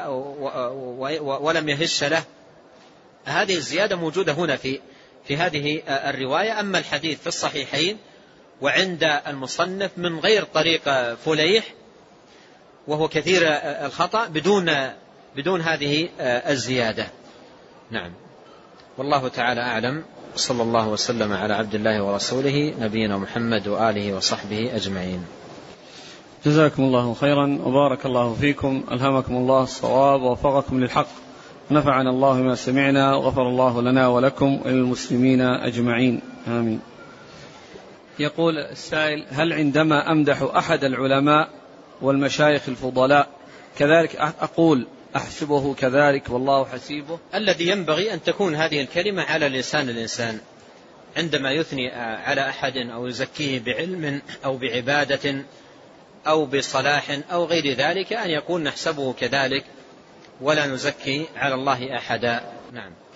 ولم يهش له. هذه الزيادة موجودة هنا في في هذه الرواية. أما الحديث في الصحيحين وعند المصنف من غير طريق فليح وهو كثير الخطأ بدون بدون هذه الزيادة. نعم، والله تعالى أعلم. صلى الله وسلم على عبد الله ورسوله نبينا محمد وآله وصحبه أجمعين. جزاكم الله خيرا وبارك الله فيكم، ألهمكم الله الصواب ووفقكم للحق، نفعنا الله ما سمعنا وغفر الله لنا ولكم وللمسلمين أجمعين، آمين. يقول السائل: هل عندما أمدح أحد العلماء والمشايخ الفضلاء كذلك أقول أحسبه كذلك والله حسيبه؟ الذي ينبغي أن تكون هذه الكلمة على لسان الإنسان عندما يثني على أحد أو يزكيه بعلم أو بعبادة أو بصلاح أو غير ذلك، أن يكون نحسبه كذلك ولا نزكي على الله أحدا. نعم.